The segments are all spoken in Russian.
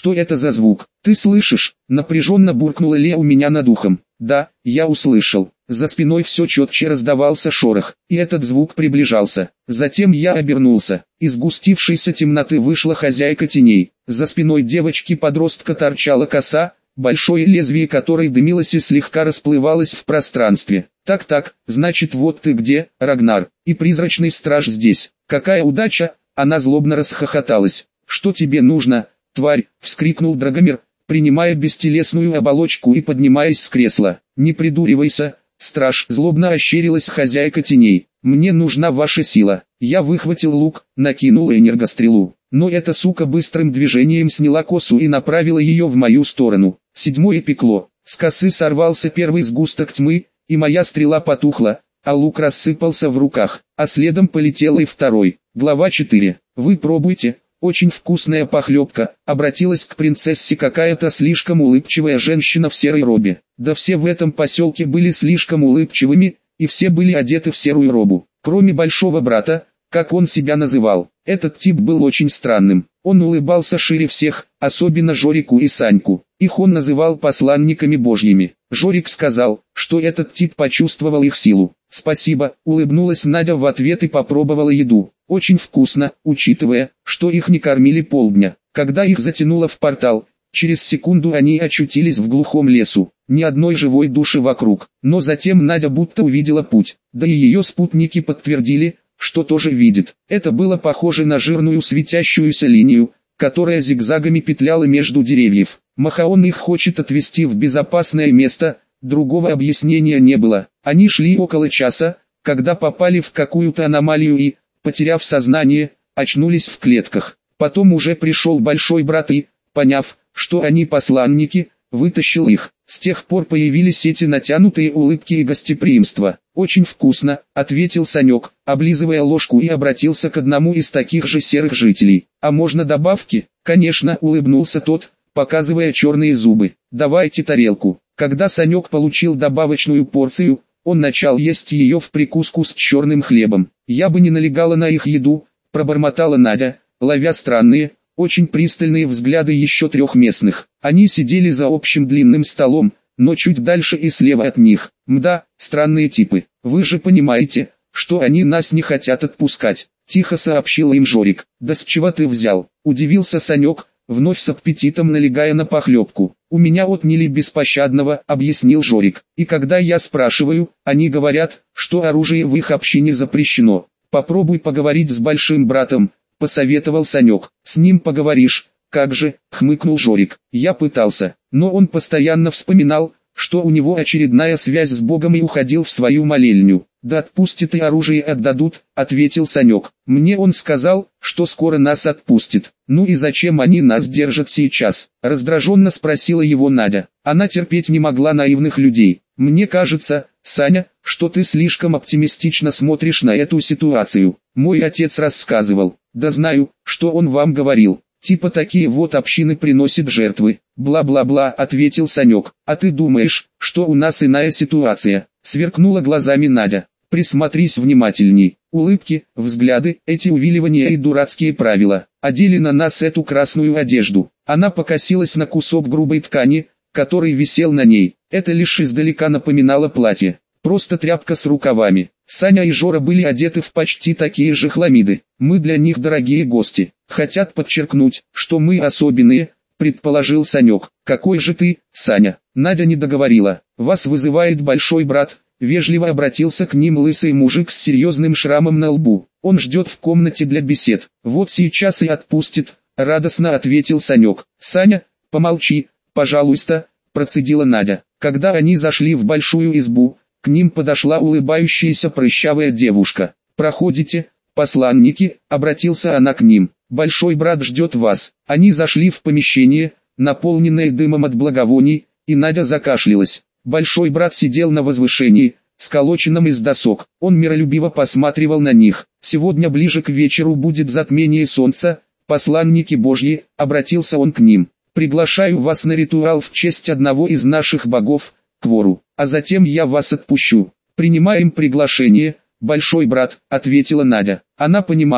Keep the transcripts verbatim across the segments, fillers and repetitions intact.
Что это за звук? Ты слышишь? Напряженно буркнула Ле у меня над ухом. Да, я услышал. За спиной все четче раздавался шорох, и этот звук приближался. Затем я обернулся. Из сгустившейся темноты вышла хозяйка теней. За спиной девочки-подростка торчала коса, большое лезвие которой дымилось и слегка расплывалось в пространстве. «Так-так, значит вот ты где, Рагнар, и призрачный страж здесь. Какая удача!» Она злобно расхохоталась. «Что тебе нужно, тварь?» — вскрикнул Драгомир, принимая бестелесную оболочку и поднимаясь с кресла. «Не придуривайся, страж!» — злобно ощерилась хозяйка теней. «Мне нужна ваша сила». Я выхватил лук, накинул энергострелу. Но эта сука быстрым движением сняла косу и направила ее в мою сторону. Седьмое пекло. С косы сорвался первый сгусток тьмы, и моя стрела потухла, а лук рассыпался в руках, а следом полетел и второй. Глава четыре. «Вы пробуйте, очень вкусная похлебка», — обратилась к принцессе какая-то слишком улыбчивая женщина в серой робе. Да все в этом поселке были слишком улыбчивыми, и все были одеты в серую робу, кроме большого брата, как он себя называл. Этот тип был очень странным. Он улыбался шире всех, особенно Жорику и Саньку. Их он называл посланниками божьими. Жорик сказал, что этот тип почувствовал их силу. «Спасибо», — улыбнулась Надя в ответ и попробовала еду. Очень вкусно, учитывая, что их не кормили полдня. Когда их затянуло в портал, через секунду они очутились в глухом лесу. Ни одной живой души вокруг. Но затем Надя будто увидела путь. Да и ее спутники подтвердили, что тоже видит. Это было похоже на жирную светящуюся линию, которая зигзагами петляла между деревьев. Махаон их хочет отвести в безопасное место, другого объяснения не было. Они шли около часа, когда попали в какую-то аномалию и, потеряв сознание, очнулись в клетках. Потом уже пришел большой брат и, поняв, что они посланники, вытащил их. С тех пор появились эти натянутые улыбки и гостеприимство. «Очень вкусно», — ответил Санек, облизывая ложку, и обратился к одному из таких же серых жителей. «А можно добавки?» «Конечно», — улыбнулся тот, показывая черные зубы. «Давайте тарелку». Когда Санек получил добавочную порцию, он начал есть ее в прикуску с черным хлебом. «Я бы не налегала на их еду», — пробормотала Надя, ловя странные, очень пристальные взгляды еще трех местных. Они сидели за общим длинным столом, но чуть дальше и слева от них. «Мда, странные типы. Вы же понимаете, что они нас не хотят отпускать», — тихо сообщил им Жорик. «Да с чего ты взял?» — удивился Санек, вновь с аппетитом налегая на похлебку. «У меня отняли беспощадного», — объяснил Жорик. «И когда я спрашиваю, они говорят, что оружие в их общине запрещено. Попробуй поговорить с большим братом», — посоветовал Санек. «С ним поговоришь». «Как же», — хмыкнул Жорик. «Я пытался, но он постоянно вспоминал, что у него очередная связь с Богом, и уходил в свою молельню». «Да отпустит и оружие отдадут», — ответил Санек. «Мне он сказал, что скоро нас отпустит». «Ну и зачем они нас держат сейчас?» — раздраженно спросила его Надя. Она терпеть не могла наивных людей. «Мне кажется, Саня, что ты слишком оптимистично смотришь на эту ситуацию. Мой отец рассказывал». «Да знаю, что он вам говорил. Типа такие вот общины приносят жертвы». «Бла-бла-бла», — ответил Санек. «А ты думаешь, что у нас иная ситуация?» — сверкнула глазами Надя. «Присмотрись внимательней. Улыбки, взгляды, эти увиливания и дурацкие правила. Одели на нас эту красную одежду». Она покосилась на кусок грубой ткани, который висел на ней. Это лишь издалека напоминало платье. Просто тряпка с рукавами. Саня и Жора были одеты в почти такие же хламиды. «Мы для них дорогие гости. Хотят подчеркнуть, что мы особенные», — предположил Санек. «Какой же ты, Саня?» Надя не договорила. «Вас вызывает большой брат», — вежливо обратился к ним лысый мужик с серьезным шрамом на лбу. «Он ждет в комнате для бесед. Вот сейчас и отпустит», — радостно ответил Санек. «Саня, помолчи, пожалуйста», — процедила Надя. Когда они зашли в большую избу, к ним подошла улыбающаяся прыщавая девушка. «Проходите, посланники», — обратился она к ним. «Большой брат ждет вас». Они зашли в помещение, наполненное дымом от благовоний, и Надя закашлялась. Большой брат сидел на возвышении, сколоченном из досок. Он миролюбиво посматривал на них. «Сегодня ближе к вечеру будет затмение солнца, посланники Божьи», — обратился он к ним. «Приглашаю вас на ритуал в честь одного из наших богов, Квору, а затем я вас отпущу». «Принимаем приглашение, большой брат», — ответила Надя. Она понимала,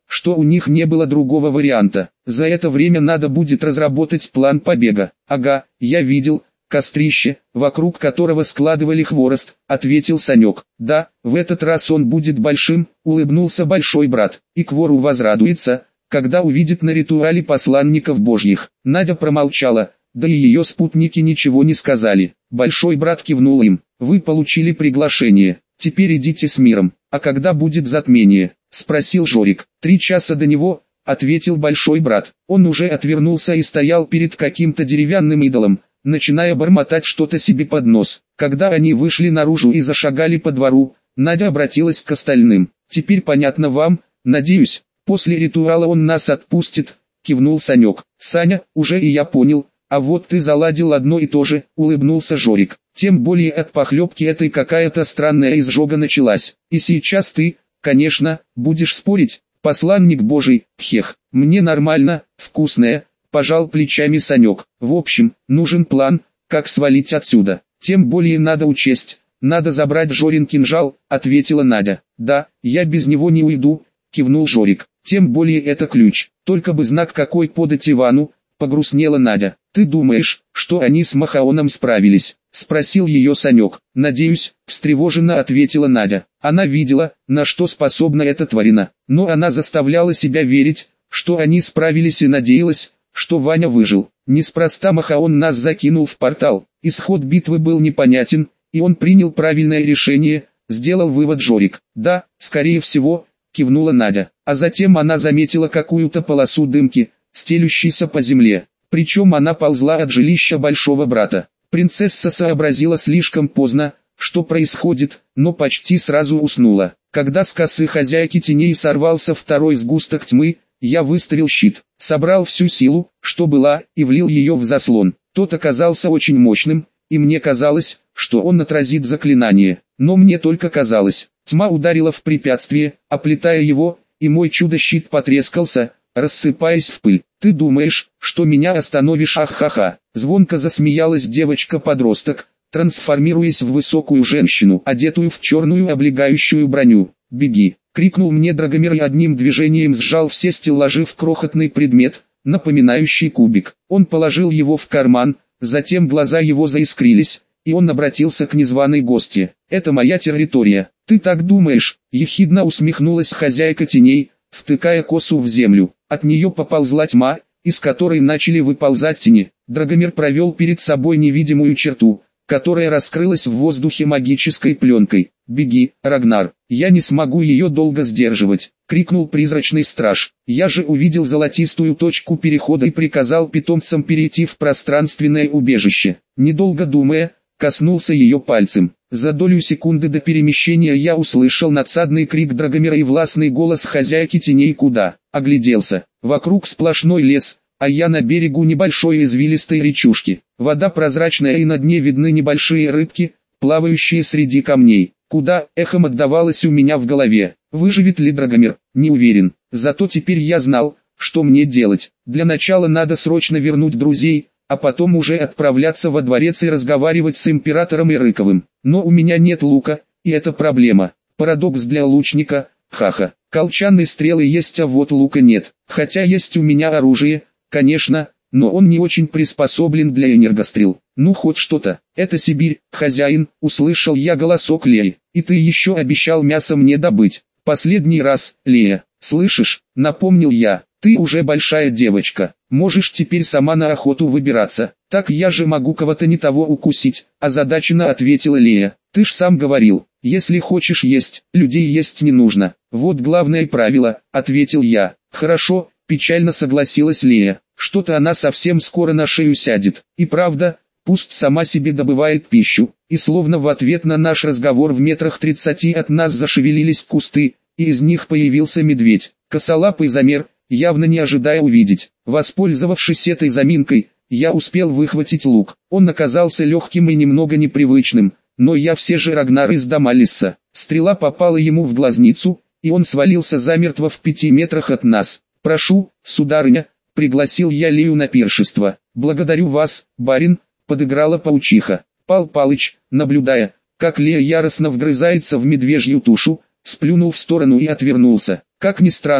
что у них не было другого варианта. За это время надо будет разработать план побега. Ага, я видел кострище, вокруг которого складывали хворост, ответил Санек. Да, в этот раз он будет большим, улыбнулся большой брат, и к вору возрадуется, когда увидит на ритуале посланников божьих. Надя промолчала, да и ее спутники ничего не сказали. Большой брат кивнул им. Вы получили приглашение, теперь идите с миром. А когда будет затмение? Спросил Жорик. Три часа до него, ответил большой брат. Он уже отвернулся и стоял перед каким-то деревянным идолом, начиная бормотать что-то себе под нос. Когда они вышли наружу и зашагали по двору, Надя обратилась к остальным. «Теперь понятно вам, надеюсь, после ритуала он нас отпустит», — кивнул Санек. «Саня, уже и я понял, а вот ты заладил одно и то же», — улыбнулся Жорик. «Тем более от похлебки этой какая-то странная изжога началась. И сейчас ты, конечно, будешь спорить, посланник божий, хех, мне нормально, вкусное». Пожал плечами Санек. В общем, нужен план, как свалить отсюда. Тем более надо учесть, надо забрать Жорин кинжал, ответила Надя. Да, я без него не уйду, кивнул Жорик. Тем более это ключ, только бы знак какой подать Ивану, погрустнела Надя. Ты думаешь, что они с Махаоном справились? Спросил ее Санек. Надеюсь, встревоженно ответила Надя. Она видела, на что способна эта тварина, но она заставляла себя верить, что они справились, и надеялась, что Ваня выжил. Неспроста Махаон нас закинул в портал. Исход битвы был непонятен, и он принял правильное решение, сделал вывод Жорик. Да, скорее всего, кивнула Надя. А затем она заметила какую-то полосу дымки, стелющейся по земле. Причем она ползла от жилища большого брата. Принцесса сообразила слишком поздно, что происходит, но почти сразу уснула. Когда с косы хозяйки теней сорвался второй сгусток тьмы, я выставил щит, собрал всю силу, что была, и влил ее в заслон. Тот оказался очень мощным, и мне казалось, что он отразит заклинание. Но мне только казалось. Тьма ударила в препятствие, оплетая его, и мой чудо-щит потрескался, рассыпаясь в пыль. «Ты думаешь, что меня остановишь? Ах-ха-ха!» Звонко засмеялась девочка-подросток, трансформируясь в высокую женщину, одетую в черную облегающую броню. «Беги!» — крикнул мне Драгомир и одним движением сжал все стеллажи в крохотный предмет, напоминающий кубик. Он положил его в карман, затем глаза его заискрились, и он обратился к незваной гостье. «Это моя территория. Ты так думаешь?» — ехидно усмехнулась хозяйка теней, втыкая косу в землю. От нее поползла тьма, из которой начали выползать тени. Драгомир провел перед собой невидимую черту, которая раскрылась в воздухе магической пленкой. «Беги, Рагнар, я не смогу ее долго сдерживать», — крикнул призрачный страж. Я же увидел золотистую точку перехода и приказал питомцам перейти в пространственное убежище. Недолго думая, коснулся ее пальцем. За долю секунды до перемещения я услышал надсадный крик Драгомира и властный голос хозяйки теней. «Куда?» Огляделся. Вокруг сплошной лес, а я на берегу небольшой извилистой речушки. Вода прозрачная, и на дне видны небольшие рыбки, плавающие среди камней. «Куда?» эхом отдавалось у меня в голове. Выживет ли Драгомир? Не уверен. Зато теперь я знал, что мне делать. Для начала надо срочно вернуть друзей, а потом уже отправляться во дворец и разговаривать с императором Ирыковым. Но у меня нет лука, и это проблема. Парадокс для лучника, ха-ха. Колчан и стрелы есть, а вот лука нет. Хотя есть у меня оружие, конечно, но он не очень приспособлен для энергострел. Ну хоть что-то. Это Сибирь, хозяин, услышал я голосок Леи. И ты еще обещал мясо мне добыть. Последний раз, Лея, слышишь, напомнил я. Ты уже большая девочка, можешь теперь сама на охоту выбираться. Так я же могу кого-то не того укусить, озадаченно ответила Лея. Ты ж сам говорил, если хочешь есть, людей есть не нужно. Вот главное правило, ответил я. Хорошо, печально согласилась Лея. Что-то она совсем скоро на шею сядет. И правда, пусть сама себе добывает пищу. И словно в ответ на наш разговор в метрах тридцати от нас зашевелились кусты, и из них появился медведь. Косолапый замер, явно не ожидая увидеть. Воспользовавшись этой заминкой, я успел выхватить лук. Он оказался легким и немного непривычным, но я все же Рагнар из Дамалисса. Стрела попала ему в глазницу, и он свалился замертво в пяти метрах от нас. «Прошу, сударыня», — пригласил я Лею на пиршество. «Благодарю вас, барин», — подыграла паучиха. Пал Палыч, наблюдая, как Лея яростно вгрызается в медвежью тушу, сплюнул в сторону и отвернулся. Как ни странно,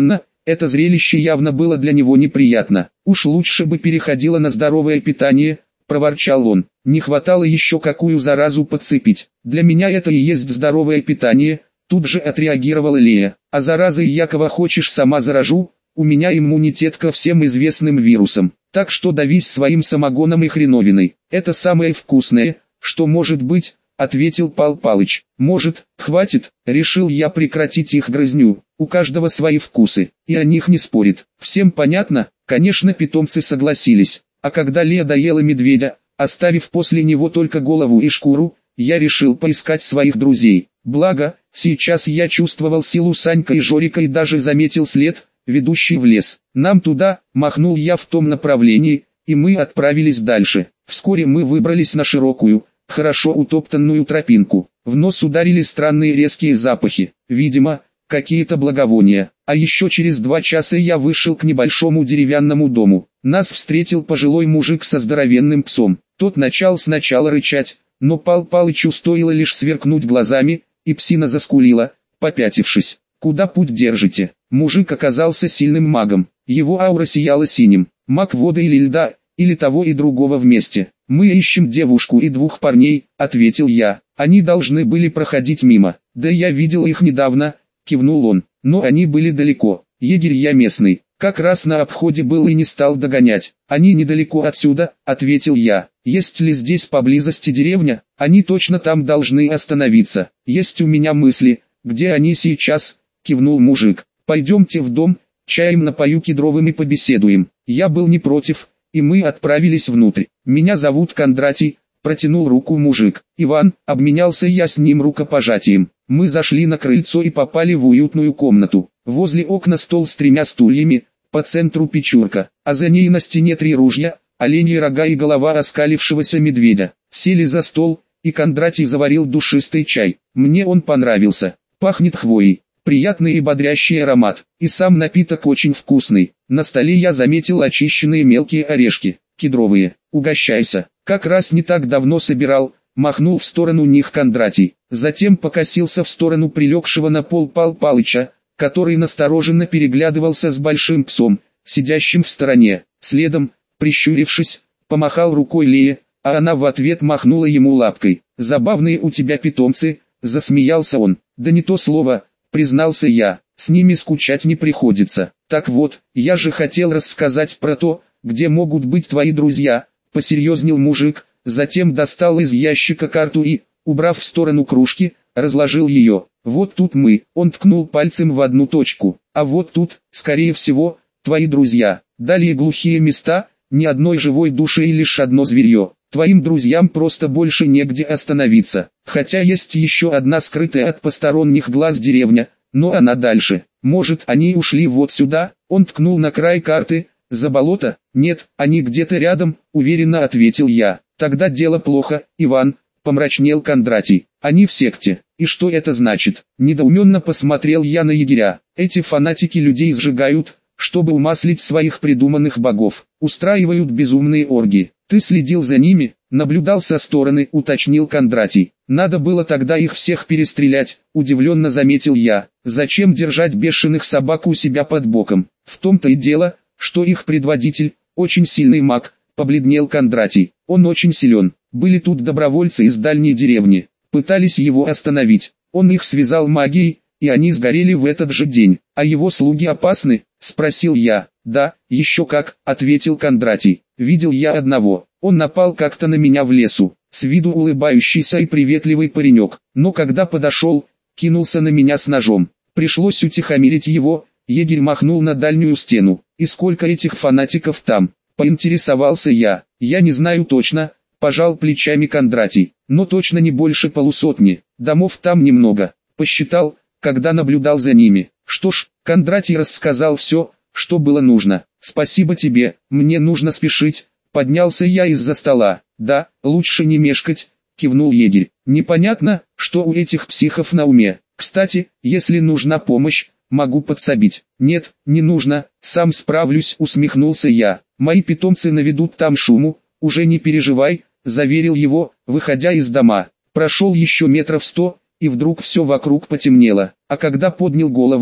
Это зрелище явно было для него неприятно. «Уж лучше бы переходило на здоровое питание», – проворчал он. «Не хватало еще какую заразу подцепить. Для меня это и есть здоровое питание», – тут же отреагировала Лея. «А заразой Якова хочешь сама заражу? У меня иммунитет ко всем известным вирусам. Так что давись своим самогоном и хреновиной. Это самое вкусное, что может быть», — ответил Пал Палыч. «Может, хватит?» — решил я прекратить их грызню. У каждого свои вкусы, и о них не спорит. Всем понятно? Конечно, питомцы согласились. А когда Лея доела медведя, оставив после него только голову и шкуру, я решил поискать своих друзей. Благо, сейчас я чувствовал силу Санька и Жорика и даже заметил след, ведущий в лес. «Нам туда», — махнул я в том направлении, и мы отправились дальше. Вскоре мы выбрались на широкую, хорошо утоптанную тропинку. В нос ударили странные резкие запахи, видимо, какие-то благовония. А еще через два часа я вышел к небольшому деревянному дому. Нас встретил пожилой мужик со здоровенным псом. Тот начал сначала рычать, но Пал Палычу стоило лишь сверкнуть глазами, и псина заскулила, попятившись. «Куда путь держите?» Мужик оказался сильным магом. Его аура сияла синим. Маг воды или льда, или того и другого вместе. «Мы ищем девушку и двух парней», — ответил я. «Они должны были проходить мимо». «Да я видел их недавно», — кивнул он. «Но они были далеко. Егерь я местный. Как раз на обходе был и не стал догонять». «Они недалеко отсюда», — ответил я. «Есть ли здесь поблизости деревня? Они точно там должны остановиться. Есть у меня мысли, где они сейчас», — кивнул мужик. «Пойдемте в дом, чаем напою кедровым и побеседуем». Я был не против, и мы отправились внутрь. «Меня зовут Кондратий», — протянул руку мужик. «Иван», — обменялся я с ним рукопожатием. Мы зашли на крыльцо и попали в уютную комнату. Возле окна стол с тремя стульями, по центру печурка, а за ней на стене три ружья, оленьи рога и голова оскалившегося медведя. Сели за стол, и Кондратий заварил душистый чай. Мне он понравился. Пахнет хвоей. Приятный и бодрящий аромат, и сам напиток очень вкусный. На столе я заметил очищенные мелкие орешки, кедровые. «Угощайся, как раз не так давно собирал», — махнул в сторону них Кондратий. Затем покосился в сторону прилегшего на пол Пал Палыча, который настороженно переглядывался с большим псом, сидящим в стороне. Следом, прищурившись, помахал рукой Лее, а она в ответ махнула ему лапкой. «Забавные у тебя питомцы», — засмеялся он. «Да не то слово», — признался я, — «с ними скучать не приходится». «Так вот, я же хотел рассказать про то, где могут быть твои друзья», — посерьезнел мужик, затем достал из ящика карту и, убрав в сторону кружки, разложил ее. «Вот тут мы», — он ткнул пальцем в одну точку, «а вот тут, скорее всего, твои друзья». Далее глухие места, ни одной живой души и лишь одно зверье. Твоим друзьям просто больше негде остановиться. Хотя есть еще одна скрытая от посторонних глаз деревня, но она дальше. Может, они ушли вот сюда? Он ткнул на край карты. За болото? Нет, они где-то рядом, уверенно ответил я. Тогда дело плохо, Иван, помрачнел Кондратий. Они в секте. И что это значит? Недоуменно посмотрел я на егеря. Эти фанатики людей сжигают, чтобы умаслить своих придуманных богов. Устраивают безумные оргии. Ты следил за ними, наблюдал со стороны, уточнил Кондратий. Надо было тогда их всех перестрелять, удивленно заметил я. Зачем держать бешеных собак у себя под боком? В том-то и дело, что их предводитель, очень сильный маг, побледнел Кондратий. Он очень силен. Были тут добровольцы из дальней деревни. Пытались его остановить. Он их связал магией, и они сгорели в этот же день. А его слуги опасны? Спросил я. Да, еще как, ответил Кондратий. Видел я одного. Он напал как-то на меня в лесу. С виду улыбающийся и приветливый паренек. Но когда подошел, кинулся на меня с ножом. Пришлось утихомирить его. Егерь махнул на дальнюю стену. И сколько этих фанатиков там? Поинтересовался я. Я не знаю точно, пожал плечами Кондратий. Но точно не больше полусотни. Домов там немного. Посчитал, когда наблюдал за ними. Что ж, Кондратий рассказал все, что было нужно. «Спасибо тебе, мне нужно спешить», — поднялся я из-за стола. «Да, лучше не мешкать», — кивнул егерь. «Непонятно, что у этих психов на уме. Кстати, если нужна помощь, могу подсобить». «Нет, не нужно, сам справлюсь», — усмехнулся я. «Мои питомцы наведут там шуму, уже не переживай», — заверил его, выходя из дома. Прошел еще метров сто, и вдруг все вокруг потемнело, а когда поднял голову,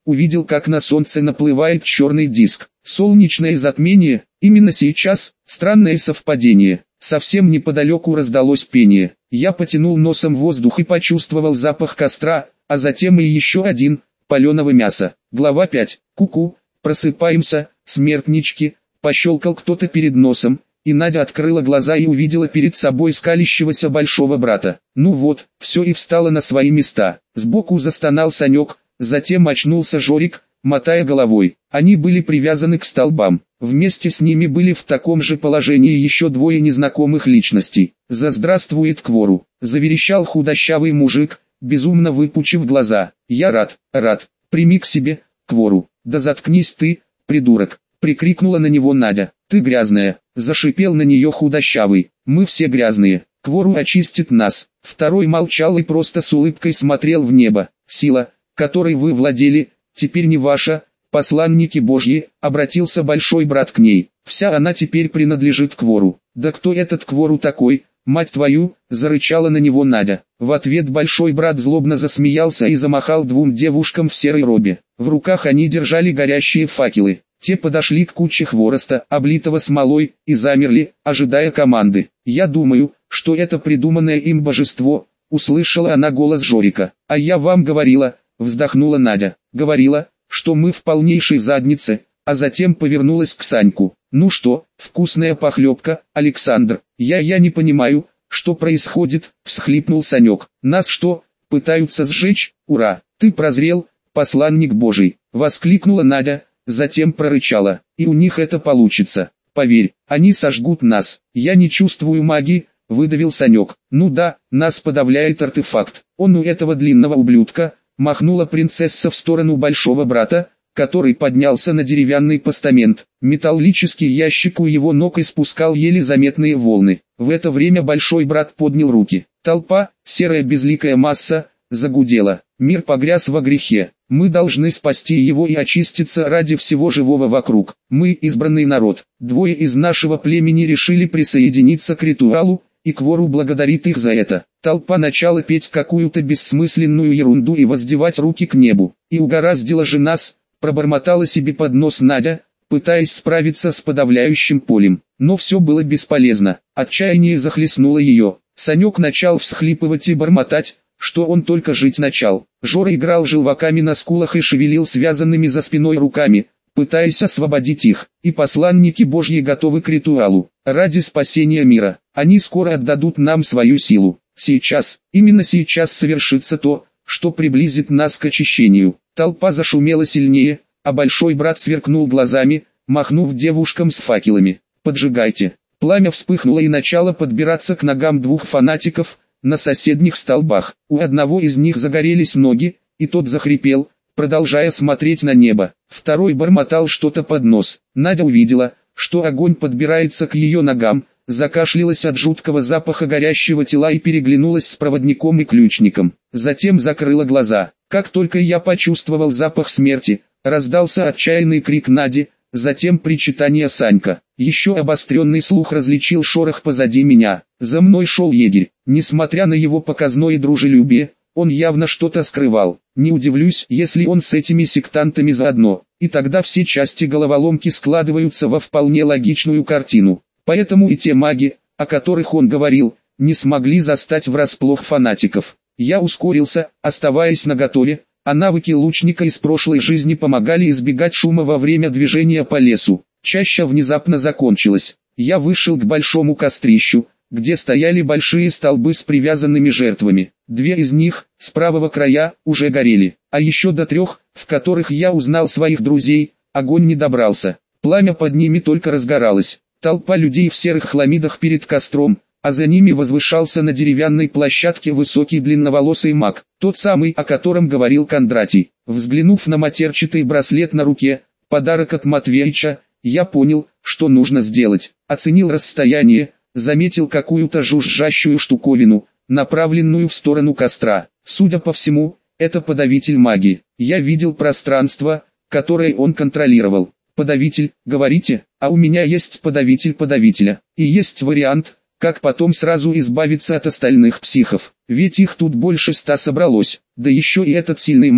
увидел, как на солнце наплывает черный диск. Солнечное затмение, именно сейчас, странное совпадение. Совсем неподалеку раздалось пение. Я потянул носом воздух и почувствовал запах костра, а затем и еще один, паленого мяса. Глава пять. Ку-ку, просыпаемся, смертнички, пощелкал кто-то перед носом, и Надя открыла глаза и увидела перед собой скалящегося большого брата. Ну вот, все и встало на свои места. Сбоку застонал Санек, затем очнулся Жорик, мотая головой. Они были привязаны к столбам. Вместе с ними были в таком же положении еще двое незнакомых личностей. «За здравствует Квору!» — заверещал худощавый мужик, безумно выпучив глаза. «Я рад, рад, прими к себе, Квору!» «Да заткнись ты, придурок!» — прикрикнула на него Надя. «Ты грязная!» — зашипел на нее худощавый. «Мы все грязные, Квору очистит нас!» Второй молчал и просто с улыбкой смотрел в небо. «Сила, которой вы владели, теперь не ваша, посланники Божьи», — обратился большой брат к ней. «Вся она теперь принадлежит Квору». «Да кто этот Квору такой, мать твою?» — зарычала на него Надя. В ответ большой брат злобно засмеялся и замахал двум девушкам в серой робе. В руках они держали горящие факелы. Те подошли к куче хвороста, облитого смолой, и замерли, ожидая команды. «Я думаю, что это придуманное им божество», — услышала она голос Жорика. «А я вам говорила», — вздохнула Надя. «Говорила, что мы в полнейшей заднице», а затем повернулась к Саньку. «Ну что, вкусная похлебка, Александр?» «Я я не понимаю, что происходит», — всхлипнул Санек. «Нас что, пытаются сжечь? Ура! Ты прозрел, посланник Божий!» — воскликнула Надя, затем прорычала. «И у них это получится. Поверь, они сожгут нас». «Я не чувствую магии», — выдавил Санек. «Ну да, нас подавляет артефакт. Он у этого длинного ублюдка», — махнула принцесса в сторону большого брата, который поднялся на деревянный постамент. Металлический ящик у его ног испускал еле заметные волны. В это время большой брат поднял руки. Толпа, серая безликая масса, загудела. Мир погряз во грехе. Мы должны спасти его и очиститься ради всего живого вокруг. Мы избранный народ. Двое из нашего племени решили присоединиться к ритуалу, и Квору благодарит их за это. Толпа начала петь какую-то бессмысленную ерунду и воздевать руки к небу. И угораздило же нас, пробормотала себе под нос Надя, пытаясь справиться с подавляющим полем. Но все было бесполезно. Отчаяние захлестнуло ее. Санек начал всхлипывать и бормотать, что он только жить начал. Жора играл желваками на скулах и шевелил связанными за спиной руками, пытаясь освободить их. И посланники Божьи готовы к ритуалу. Ради спасения мира. Они скоро отдадут нам свою силу. Сейчас, именно сейчас совершится то, что приблизит нас к очищению. Толпа зашумела сильнее, а большой брат сверкнул глазами, махнув девушкам с факелами. «Поджигайте». Пламя вспыхнуло и начало подбираться к ногам двух фанатиков на соседних столбах. У одного из них загорелись ноги, и тот захрипел, продолжая смотреть на небо. Второй бормотал что-то под нос. Надя увидела, что огонь подбирается к ее ногам, закашлялась от жуткого запаха горящего тела и переглянулась с проводником и ключником. Затем закрыла глаза. Как только я почувствовал запах смерти, раздался отчаянный крик Нади, затем причитание Санька. Еще обостренный слух различил шорох позади меня. За мной шел егерь. Несмотря на его показное дружелюбие, он явно что-то скрывал. Не удивлюсь, если он с этими сектантами заодно. И тогда все части головоломки складываются во вполне логичную картину. Поэтому и те маги, о которых он говорил, не смогли застать врасплох фанатиков. Я ускорился, оставаясь наготове, а навыки лучника из прошлой жизни помогали избегать шума во время движения по лесу. Чаща внезапно закончилась. Я вышел к большому кострищу, где стояли большие столбы с привязанными жертвами. Две из них, с правого края, уже горели, а еще до трех, в которых я узнал своих друзей, огонь не добрался. Пламя под ними только разгоралось. Толпа людей в серых хламидах перед костром, а за ними возвышался на деревянной площадке высокий длинноволосый маг, тот самый, о котором говорил Кондратий. Взглянув на матерчатый браслет на руке, подарок от Матвеича, я понял, что нужно сделать. Оценил расстояние, заметил какую-то жужжащую штуковину, направленную в сторону костра. Судя по всему, это подавитель магии. Я видел пространство, которое он контролировал. Подавитель, говорите, а у меня есть подавитель подавителя. И есть вариант, как потом сразу избавиться от остальных психов. Ведь их тут больше ста собралось. Да еще и этот сильный маг,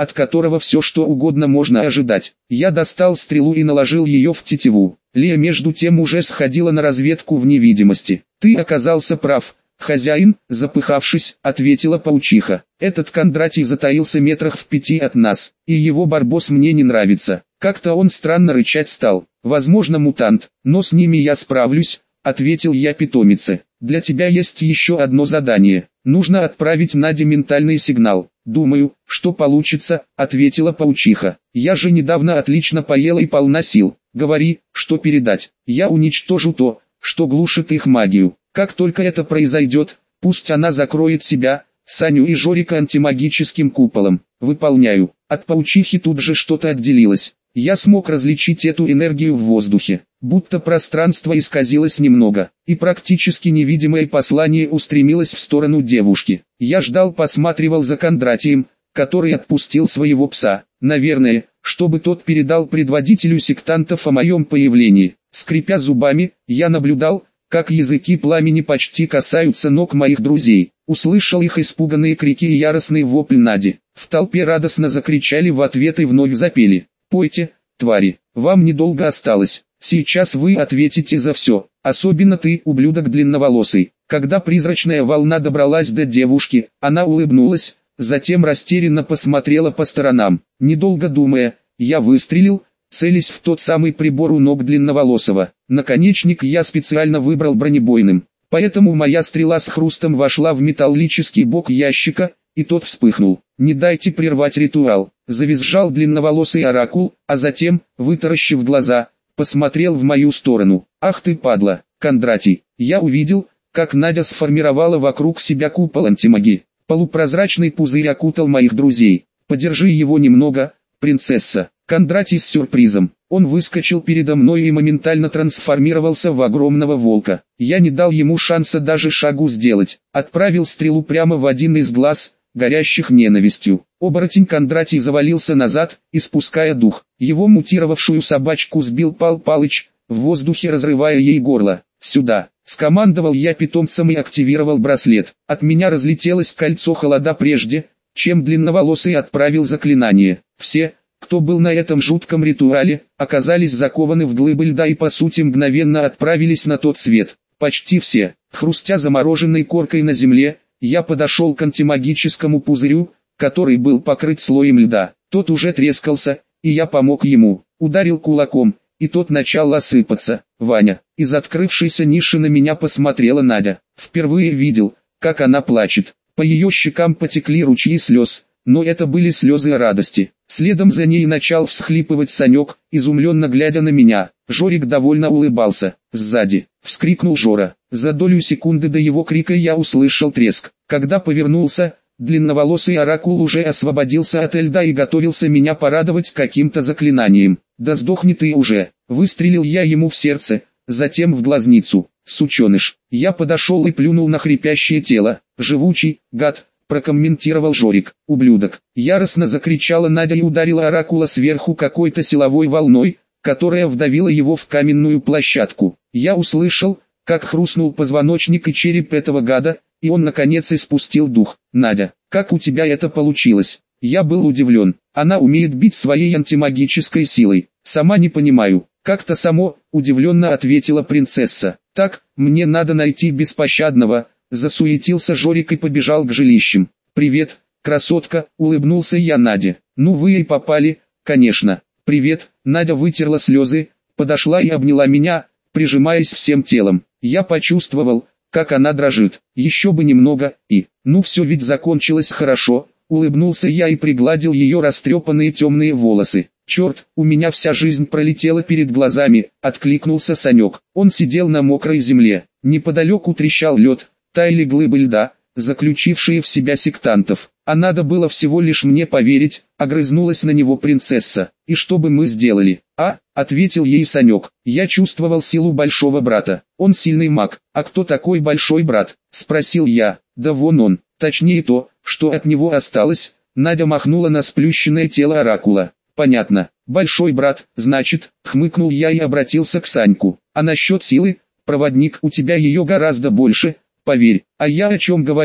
от которого все что угодно можно ожидать. Я достал стрелу и наложил ее в тетиву. Лея между тем уже сходила на разведку в невидимости. «Ты оказался прав, хозяин», запыхавшись, ответила паучиха. «Этот Кондратий затаился метрах в пяти от нас, и его барбос мне не нравится. Как-то он странно рычать стал. Возможно, мутант, но с ними я справлюсь», ответил я питомице. «Для тебя есть еще одно задание. Нужно отправить Наде ментальный сигнал». «Думаю, что получится», ответила паучиха. «Я же недавно отлично поела и полна сил. Говори, что передать. Я уничтожу то, что глушит их магию. Как только это произойдет, пусть она закроет себя, Саню и Жорика антимагическим куполом. Выполняю». От паучихи тут же что-то отделилось. Я смог различить эту энергию в воздухе, будто пространство исказилось немного, и практически невидимое послание устремилось в сторону девушки. Я ждал, посматривал за Кондратием, который отпустил своего пса, наверное, чтобы тот передал предводителю сектантов о моем появлении. Скрипя зубами, я наблюдал, как языки пламени почти касаются ног моих друзей. Услышал их испуганные крики и яростный вопль Нади. В толпе радостно закричали в ответ и вновь запели. «Пойте, твари, вам недолго осталось, сейчас вы ответите за все, особенно ты, ублюдок длинноволосый». Когда призрачная волна добралась до девушки, она улыбнулась, затем растерянно посмотрела по сторонам. Недолго думая, я выстрелил, целясь в тот самый прибор у ног длинноволосого. Наконечник я специально выбрал бронебойным, поэтому моя стрела с хрустом вошла в металлический бок ящика, и тот вспыхнул. «Не дайте прервать ритуал», — завизжал длинноволосый оракул, а затем, вытаращив глаза, посмотрел в мою сторону. «Ах ты падла, Кондратий!» Я увидел, как Надя сформировала вокруг себя купол антимагии. Полупрозрачный пузырь окутал моих друзей. «Подержи его немного, принцесса». Кондратий с сюрпризом. Он выскочил передо мной и моментально трансформировался в огромного волка. Я не дал ему шанса даже шагу сделать. Отправил стрелу прямо в один из глаз, горящих ненавистью. Оборотень Кондратий завалился назад, испуская дух. Его мутировавшую собачку сбил Пал Палыч, в воздухе разрывая ей горло. «Сюда!» — скомандовал я питомцем и активировал браслет. От меня разлетелось кольцо холода прежде, чем длинноволосый отправил заклинание. Все, кто был на этом жутком ритуале, оказались закованы в глыбы льда и по сути мгновенно отправились на тот свет. Почти все. Хрустя замороженной коркой на земле, я подошел к антимагическому пузырю, который был покрыт слоем льда. Тот уже трескался, и я помог ему. Ударил кулаком, и тот начал осыпаться. «Ваня». Из открывшейся ниши на меня посмотрела Надя. Впервые видел, как она плачет. По ее щекам потекли ручьи слез, но это были слезы радости. Следом за ней начал всхлипывать Санек, изумленно глядя на меня. Жорик довольно улыбался. «Сзади!» — вскрикнул Жора. За долю секунды до его крика я услышал треск. Когда повернулся, длинноволосый оракул уже освободился от льда и готовился меня порадовать каким-то заклинанием. «Да сдохни ты уже!» — выстрелил я ему в сердце, затем в глазницу. «Сученыш!» Я подошел и плюнул на хрипящее тело. «Живучий, гад!» — прокомментировал Жорик. «Ублюдок!» Яростно закричала Надя и ударила оракула сверху какой-то силовой волной, которая вдавила его в каменную площадку. Я услышал, как хрустнул позвоночник и череп этого гада, и он наконец испустил дух. «Надя, как у тебя это получилось?» Я был удивлен. Она умеет бить своей антимагической силой. «Сама не понимаю». «Как-то само», — удивленно ответила принцесса. «Так, мне надо найти беспощадного», — засуетился Жорик и побежал к жилищам. «Привет, красотка», — улыбнулся я Наде. «Ну вы и попали, конечно». «Привет», — Надя вытерла слезы, подошла и обняла меня, прижимаясь всем телом. Я почувствовал, как она дрожит. Еще бы немного, и... «Ну все ведь закончилось хорошо», — улыбнулся я и пригладил ее растрепанные темные волосы. «Черт, у меня вся жизнь пролетела перед глазами», — откликнулся Санек. Он сидел на мокрой земле. Неподалеку трещал лед, таяли глыбы льда, заключившие в себя сектантов. «А надо было всего лишь мне поверить», — огрызнулась на него принцесса. «И что бы мы сделали?» «А?» — ответил ей Санек. «Я чувствовал силу большого брата. Он сильный маг». «А кто такой большой брат?» — спросил я. «Да вон он, точнее то, что от него осталось». Надя махнула на сплющенное тело оракула. «Понятно. Большой брат, значит», — хмыкнул я и обратился к Саньку. «А насчет силы, проводник, у тебя ее гораздо больше, поверь». «А я о чем говорю?»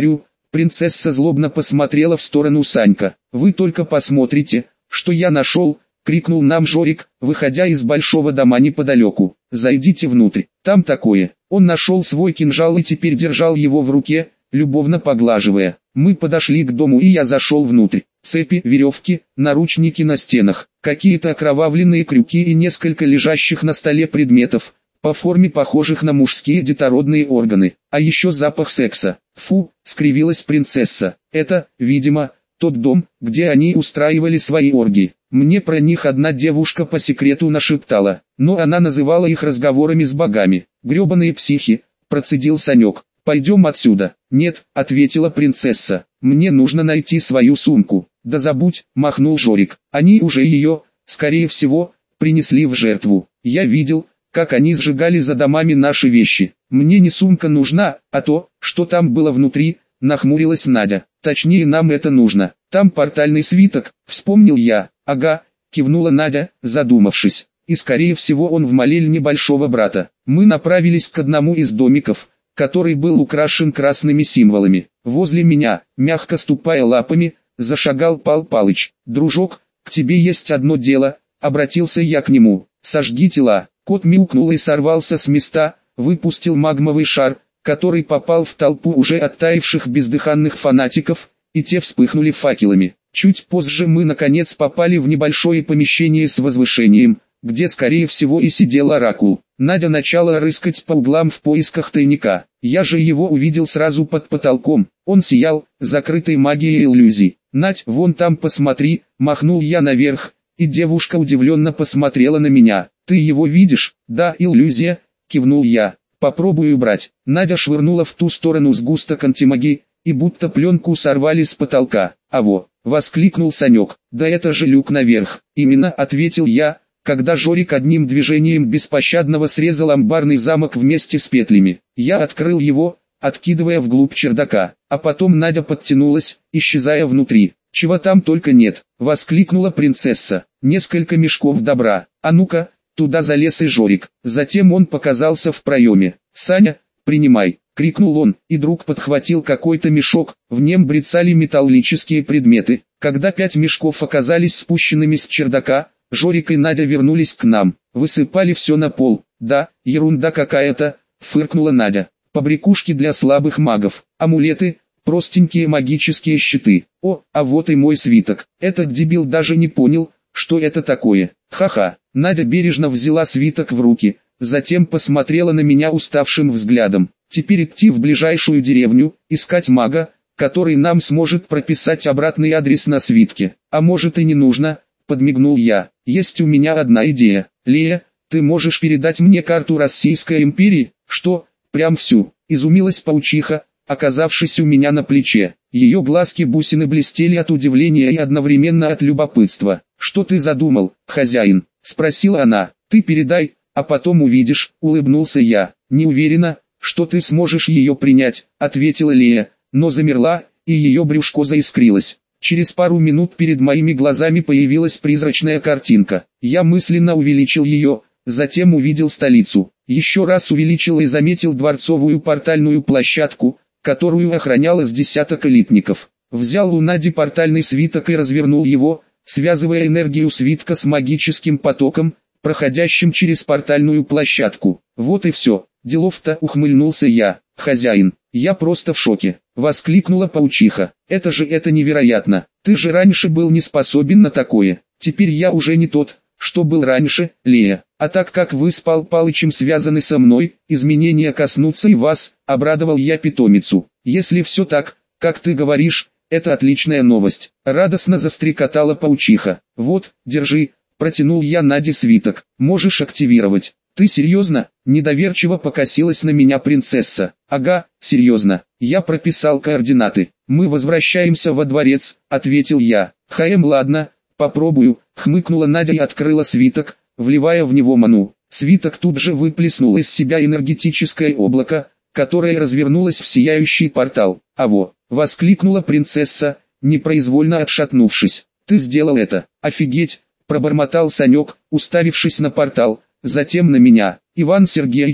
Принцесса злобно посмотрела в сторону Санька. «Вы только посмотрите, что я нашел!» — крикнул нам Жорик, выходя из большого дома неподалеку. «Зайдите внутрь, там такое». Он нашел свой кинжал и теперь держал его в руке, любовно поглаживая. Мы подошли к дому, и я зашел внутрь. Цепи, веревки, наручники на стенах, какие-то окровавленные крюки и несколько лежащих на столе предметов, по форме похожих на мужские детородные органы. А еще запах секса. «Фу!» — скривилась принцесса. «Это, видимо, тот дом, где они устраивали свои оргии. Мне про них одна девушка по секрету нашептала, но она называла их разговорами с богами. Гребаные психи!» — процедил Санек. «Пойдем отсюда». «Нет», — ответила принцесса, — «мне нужно найти свою сумку». «Да забудь», — махнул Жорик, — «они уже ее, скорее всего, принесли в жертву. Я видел, как они сжигали за домами наши вещи. Мне не сумка нужна, а то, что там было внутри», — нахмурилась Надя. «Точнее, нам это нужно. Там портальный свиток», — вспомнил я. «Ага», — кивнула Надя, задумавшись. «И скорее всего он в молельне большого брата». Мы направились к одному из домиков, который был украшен красными символами. Возле меня, мягко ступая лапами, зашагал Пал Палыч. «Дружок, к тебе есть одно дело», — обратился я к нему. «Сожги тела». Кот мяукнул и сорвался с места, выпустил магмовый шар, который попал в толпу уже оттаивших бездыханных фанатиков, и те вспыхнули факелами. Чуть позже мы наконец попали в небольшое помещение с возвышением, где скорее всего и сидел оракул. Надя начала рыскать по углам в поисках тайника. Я же его увидел сразу под потолком. Он сиял, закрытый магией иллюзий. «Надь, вон там посмотри», — махнул я наверх, и девушка удивленно посмотрела на меня. «Ты его видишь?» «Да, иллюзия», — кивнул я. «Попробую брать». Надя швырнула в ту сторону сгусток антимагии, и будто пленку сорвали с потолка. «А во!» — воскликнул Санек. «Да это же люк наверх!» «Именно», — ответил я, когда Жорик одним движением беспощадного срезал амбарный замок вместе с петлями. Я открыл его, откидывая вглубь чердака, а потом Надя подтянулась, исчезая внутри. «Чего там только нет!» — воскликнула принцесса. «Несколько мешков добра. А ну-ка!» Туда залез и Жорик. Затем он показался в проеме. «Саня, принимай!» — крикнул он, и друг подхватил какой-то мешок, в нем брецали металлические предметы. Когда пять мешков оказались спущенными с чердака, Жорик и Надя вернулись к нам, высыпали все на пол. «Да, ерунда какая-то», — фыркнула Надя. «Побрякушки для слабых магов, амулеты, простенькие магические щиты. О, а вот и мой свиток». Этот дебил даже не понял, что это такое. Ха-ха. Надя бережно взяла свиток в руки, затем посмотрела на меня уставшим взглядом. «Теперь идти в ближайшую деревню, искать мага, который нам сможет прописать обратный адрес на свитке. А может и не нужно», — подмигнул я. «Есть у меня одна идея. Лея, ты можешь передать мне карту Российской империи?» «Что, прям всю?» — изумилась паучиха, оказавшись у меня на плече. Ее глазки-бусины блестели от удивления и одновременно от любопытства. «Что ты задумал, хозяин?» — спросила она. «Ты передай, а потом увидишь», — улыбнулся я. «Не уверена, что ты сможешь ее принять», — ответила Лея, но замерла, и ее брюшко заискрилось. Через пару минут перед моими глазами появилась призрачная картинка. Я мысленно увеличил ее, затем увидел столицу. Еще раз увеличил и заметил дворцовую портальную площадку, которую охраняло с десяток элитников. Взял у Нади портальный свиток и развернул его, связывая энергию свитка с магическим потоком, проходящим через портальную площадку. «Вот и все, делов-то», — ухмыльнулся я. «Хозяин, я просто в шоке», — воскликнула паучиха. «Это же это невероятно, ты же раньше был не способен на такое, теперь я уже не тот, что был раньше, Лея. А так как вы с Пал Палычем связаны со мной, изменения коснутся и вас», — обрадовал я питомицу. «Если все так, как ты говоришь, это отличная новость», — радостно застрекотала паучиха. «Вот, держи», — протянул я Наде свиток, «можешь активировать». «Ты серьезно?» — недоверчиво покосилась на меня принцесса. «Ага, серьезно. Я прописал координаты. Мы возвращаемся во дворец», — ответил я. «Хм, ладно, попробую», — хмыкнула Надя и открыла свиток, вливая в него ману. Свиток тут же выплеснул из себя энергетическое облако, которое развернулось в сияющий портал. «Аво!» — воскликнула принцесса, непроизвольно отшатнувшись. «Ты сделал это! Офигеть!» — пробормотал Санек, уставившись на портал, затем на меня. «Иван Сергеевич,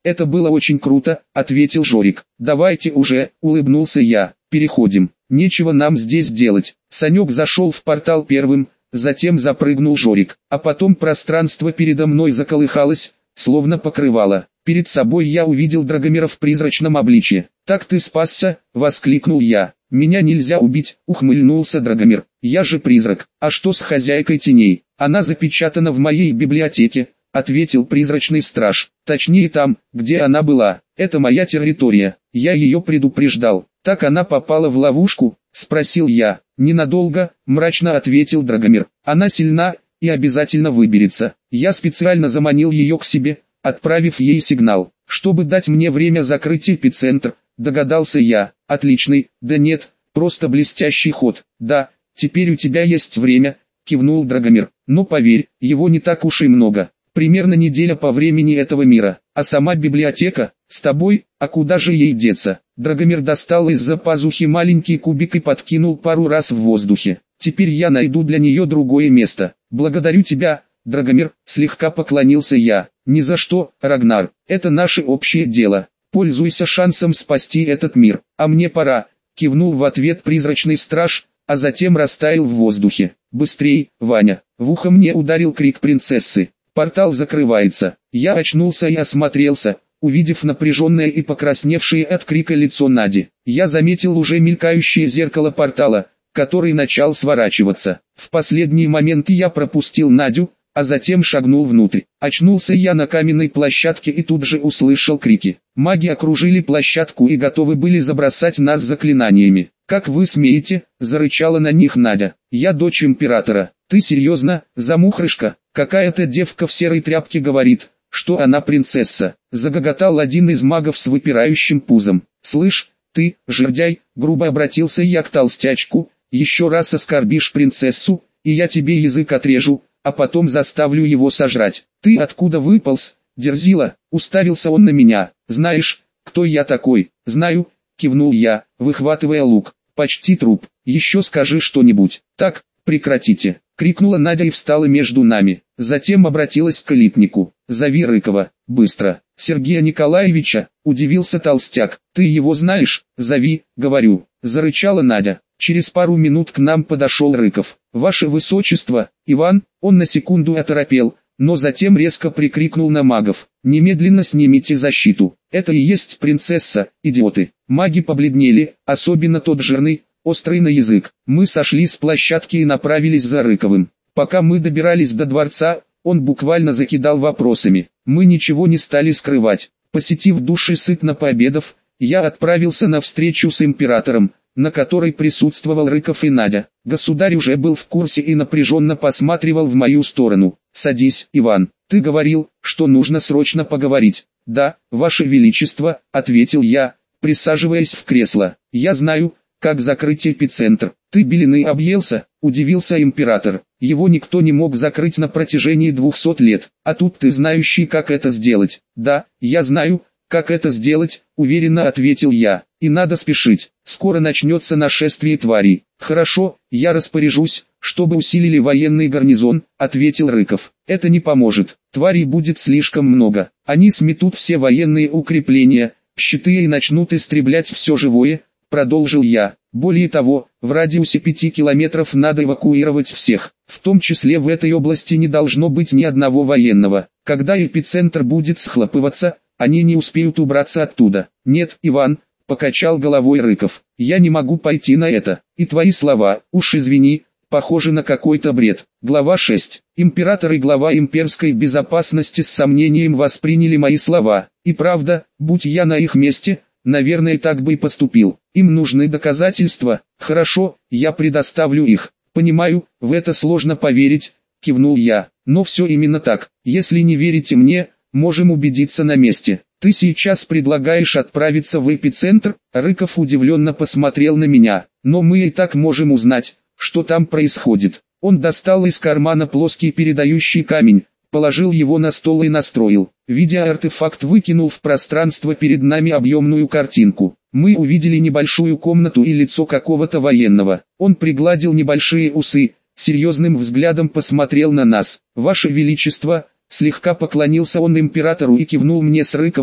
Это было очень круто, ответил Жорик. Давайте уже, улыбнулся я. Переходим. Нечего нам здесь делать. Санек зашел в портал первым, затем запрыгнул Жорик, а потом пространство передо мной заколыхалось, словно покрывало. Перед собой я увидел Драгомира в призрачном обличье. «Так ты спасся?» — воскликнул я. «Меня нельзя убить», — ухмыльнулся Драгомир. «Я же призрак. А что с хозяйкой теней? Она запечатана в моей библиотеке», — ответил призрачный страж. «Точнее там, где она была. Это моя территория. Я ее предупреждал». «Так она попала в ловушку?» — спросил я. «Ненадолго», — мрачно ответил Драгомир. «Она сильна и обязательно выберется. Я специально заманил ее к себе, отправив ей сигнал, чтобы дать мне время закрыть эпицентр», — догадался я. «Отличный, да нет, просто блестящий ход. Да, теперь у тебя есть время», — кивнул Драгомир. «Но поверь, его не так уж и много. Примерно неделя по времени этого мира. А сама библиотека, с тобой, а куда же ей деться?» Драгомир достал из-за пазухи маленький кубик и подкинул пару раз в воздухе. «Теперь я найду для нее другое место. Благодарю тебя, Драгомир», — слегка поклонился я. «Ни за что, Рагнар, это наше общее дело. Пользуйся шансом спасти этот мир. А мне пора», — кивнул в ответ призрачный страж, а затем растаял в воздухе. «Быстрей, Ваня!» В ухо мне ударил крик принцессы. «Портал закрывается». Я очнулся и осмотрелся, увидев напряженное и покрасневшее от крика лицо Нади. Я заметил уже мелькающее зеркало портала, который начал сворачиваться. В последний момент я пропустил Надю, а затем шагнул внутрь. Очнулся я на каменной площадке и тут же услышал крики. Маги окружили площадку и готовы были забросать нас заклинаниями. «Как вы смеете?» – зарычала на них Надя. «Я дочь императора». «Ты серьезно, замухрышка? Какая-то девка в серой тряпке говорит, что она принцесса», — загоготал один из магов с выпирающим пузом. «Слышь, ты, жердяй», — грубо обратился я к толстячку, — «еще раз оскорбишь принцессу, и я тебе язык отрежу, а потом заставлю его сожрать». «Ты откуда выполз, дерзила?» — уставился он на меня. «Знаешь, кто я такой?» «Знаю», — кивнул я, выхватывая лук. «Почти труп. Еще скажи что-нибудь». «Так, прекратите», — крикнула Надя и встала между нами. Затем обратилась к калитнику. «Зови Рыкова, быстро». «Сергея Николаевича», — удивился толстяк. «Ты его знаешь?» «Зови, говорю», — зарычала Надя. Через пару минут к нам подошел Рыков. «Ваше Высочество, Иван», он на секунду оторопел, но затем резко прикрикнул на магов. «Немедленно снимите защиту. Это и есть принцесса, идиоты». Маги побледнели, особенно тот жирный, острый на язык. Мы сошли с площадки и направились за Рыковым. Пока мы добирались до дворца, он буквально закидал вопросами. Мы ничего не стали скрывать. Посетив душ и сытно пообедав, я отправился на встречу с императором, на которой присутствовал Рыков и Надя. Государь уже был в курсе и напряженно посматривал в мою сторону. «Садись, Иван, ты говорил, что нужно срочно поговорить». «Да, Ваше Величество», — ответил я, присаживаясь в кресло. «Я знаю, как закрыть эпицентр». «Ты белины объелся?» — удивился император. «Его никто не мог закрыть на протяжении двухсот лет, а тут ты знающий, как это сделать». «Да, я знаю, как это сделать», — уверенно ответил я. «И надо спешить, скоро начнется нашествие тварей». «Хорошо, я распоряжусь, чтобы усилили военный гарнизон», — ответил Рыков. «Это не поможет, тварей будет слишком много. Они сметут все военные укрепления, щиты и начнут истреблять все живое», — продолжил я. «Более того, в радиусе пяти километров надо эвакуировать всех, в том числе в этой области не должно быть ни одного военного. Когда эпицентр будет схлопываться, они не успеют убраться оттуда». «Нет, Иван», — покачал головой Рыков, — «я не могу пойти на это. И твои слова, уж извини, похожи на какой-то бред». Глава шесть. Император и глава имперской безопасности с сомнением восприняли мои слова. И правда, будь я на их месте, наверное, так бы и поступил. Им нужны доказательства. Хорошо, я предоставлю их. Понимаю, в это сложно поверить, кивнул я. Но все именно так. Если не верите мне, можем убедиться на месте. Ты сейчас предлагаешь отправиться в эпицентр? Рыков удивленно посмотрел на меня. Но мы и так можем узнать, что там происходит. Он достал из кармана плоский передающий камень, положил его на стол и настроил. Видя артефакт, выкинул в пространство перед нами объемную картинку. Мы увидели небольшую комнату и лицо какого-то военного. Он пригладил небольшие усы, серьезным взглядом посмотрел на нас. «Ваше Величество», слегка поклонился он императору и кивнул мне с Рыковым,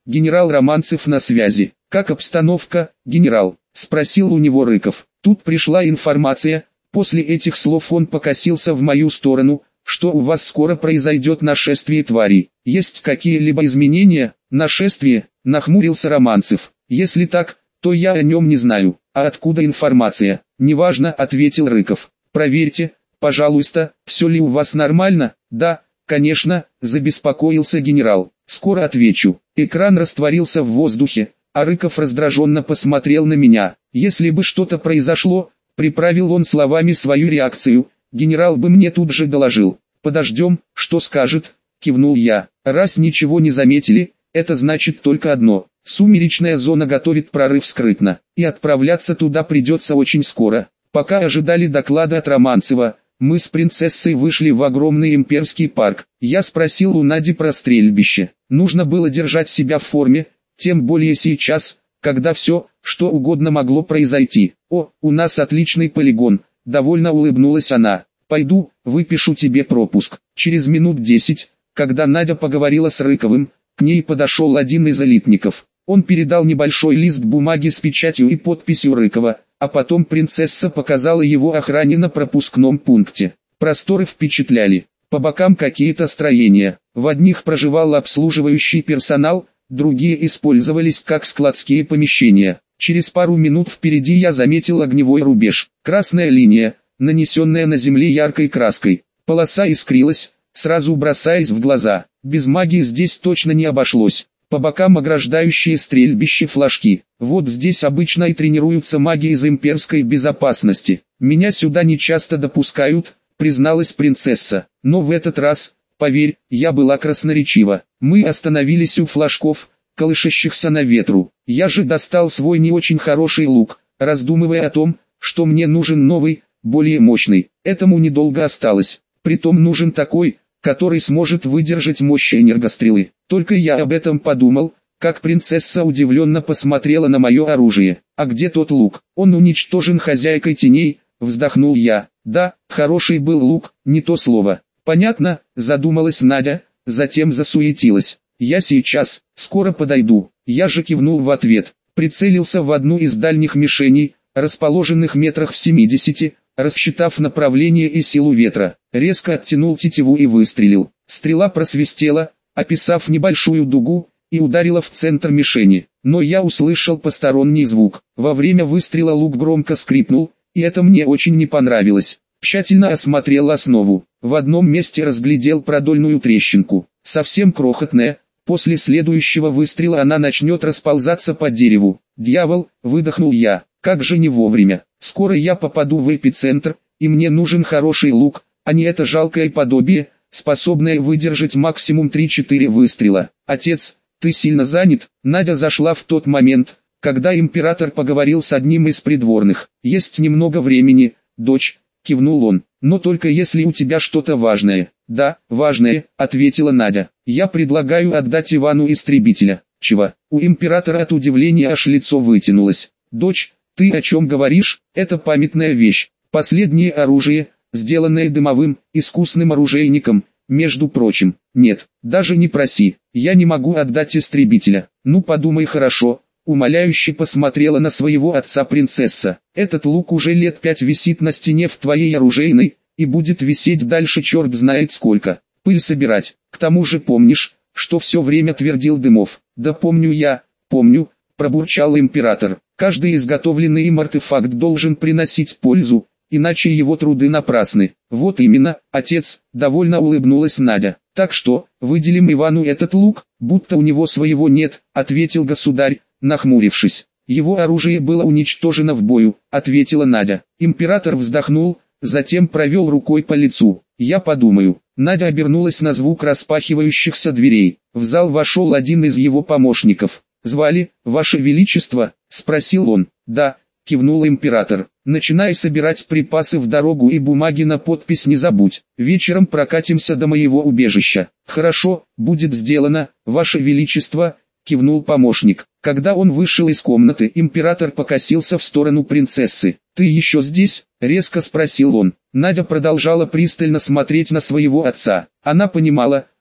генерал Романцев на связи. Как обстановка, генерал? Спросил у него Рыков. Тут пришла информация. После этих слов он покосился в мою сторону, что у вас скоро произойдет нашествие тварей. Есть какие-либо изменения? Нашествие? Нахмурился Романцев. Если так, то я о нем не знаю. А откуда информация? Неважно, ответил Рыков. Проверьте, пожалуйста, все ли у вас нормально? Да, конечно, забеспокоился генерал. Скоро отвечу. Экран растворился в воздухе, а Рыков раздраженно посмотрел на меня. Если бы что-то произошло, приправил он словами свою реакцию, генерал бы мне тут же доложил. Подождем, что скажет, кивнул я. Раз ничего не заметили, это значит только одно. Сумеречная зона готовит прорыв скрытно, и отправляться туда придется очень скоро. Пока ожидали доклада от Романцева, мы с принцессой вышли в огромный имперский парк. Я спросил у Нади про стрельбище. Нужно было держать себя в форме, тем более сейчас, когда все, что угодно могло произойти. О, у нас отличный полигон, довольно улыбнулась она. Пойду, выпишу тебе пропуск. Через минут десять, когда Надя поговорила с Рыковым, к ней подошел один из элитников. Он передал небольшой лист бумаги с печатью и подписью Рыкова, а потом принцесса показала его охране на пропускном пункте. Просторы впечатляли. По бокам какие-то строения. В одних проживал обслуживающий персонал, другие использовались как складские помещения. Через пару минут впереди я заметил огневой рубеж. Красная линия, нанесенная на земле яркой краской. Полоса искрилась, сразу бросаясь в глаза. Без магии здесь точно не обошлось. По бокам ограждающие стрельбище флажки. Вот здесь обычно и тренируются маги из имперской безопасности. Меня сюда не часто допускают, призналась принцесса. Но в этот раз, поверь, я была красноречива. Мы остановились у флажков, колышащихся на ветру. Я же достал свой не очень хороший лук, раздумывая о том, что мне нужен новый, более мощный. Этому недолго осталось. Притом нужен такой, который сможет выдержать мощь энергострелы. Только я об этом подумал, как принцесса удивленно посмотрела на мое оружие. А где тот лук? Он уничтожен хозяйкой теней, вздохнул я. Да, хороший был лук, не то слово. Понятно, задумалась Надя, затем засуетилась. Я сейчас, скоро подойду. Я же кивнул в ответ, прицелился в одну из дальних мишеней, расположенных метрах в семидесяти, рассчитав направление и силу ветра, резко оттянул тетиву и выстрелил. Стрела просвистела, описав небольшую дугу, и ударила в центр мишени. Но я услышал посторонний звук. Во время выстрела лук громко скрипнул, и это мне очень не понравилось. Тщательно осмотрел основу. В одном месте разглядел продольную трещинку, совсем крохотная. После следующего выстрела она начнет расползаться по дереву. «Дьявол!» — выдохнул я. «Как же не вовремя! Скоро я попаду в эпицентр, и мне нужен хороший лук, а не это жалкое подобие, способное выдержать максимум три-четыре выстрела. Отец, ты сильно занят?» Надя зашла в тот момент, когда император поговорил с одним из придворных. «Есть немного времени, дочь», — кивнул он, — «но только если у тебя что-то важное». «Да, важное», — ответила Надя. «Я предлагаю отдать Ивану истребителя». «Чего?» У императора от удивления аж лицо вытянулось. «Дочь, ты о чем говоришь? Это памятная вещь, последнее оружие, сделанное дымовым, искусным оружейником, между прочим». «Нет, даже не проси, я не могу отдать истребителя». «Ну подумай хорошо», — умоляюще посмотрела на своего отца принцесса. «Этот лук уже лет пять висит на стене в твоей оружейной, и будет висеть дальше черт знает сколько. Пыль собирать. К тому же помнишь, что все время твердил Дымов?» «Да помню я, помню», — пробурчал император. «Каждый изготовленный им артефакт должен приносить пользу, иначе его труды напрасны». «Вот именно, отец», — довольно улыбнулась Надя. «Так что, выделим Ивану этот лук, будто у него своего нет», — ответил государь, нахмурившись. «Его оружие было уничтожено в бою», — ответила Надя. Император вздохнул, затем провел рукой по лицу. «Я подумаю». Надя обернулась на звук распахивающихся дверей. В зал вошел один из его помощников. «Звали, Ваше Величество?» — спросил он. «Да», — кивнул император. «Начинай собирать припасы в дорогу и бумаги на подпись не забудь. Вечером прокатимся до моего убежища». «Хорошо, будет сделано, Ваше Величество», — кивнул помощник. Когда он вышел из комнаты, император покосился в сторону принцессы. «Ты еще здесь?» — резко спросил он. Надя продолжала пристально смотреть на своего отца. Она понимала,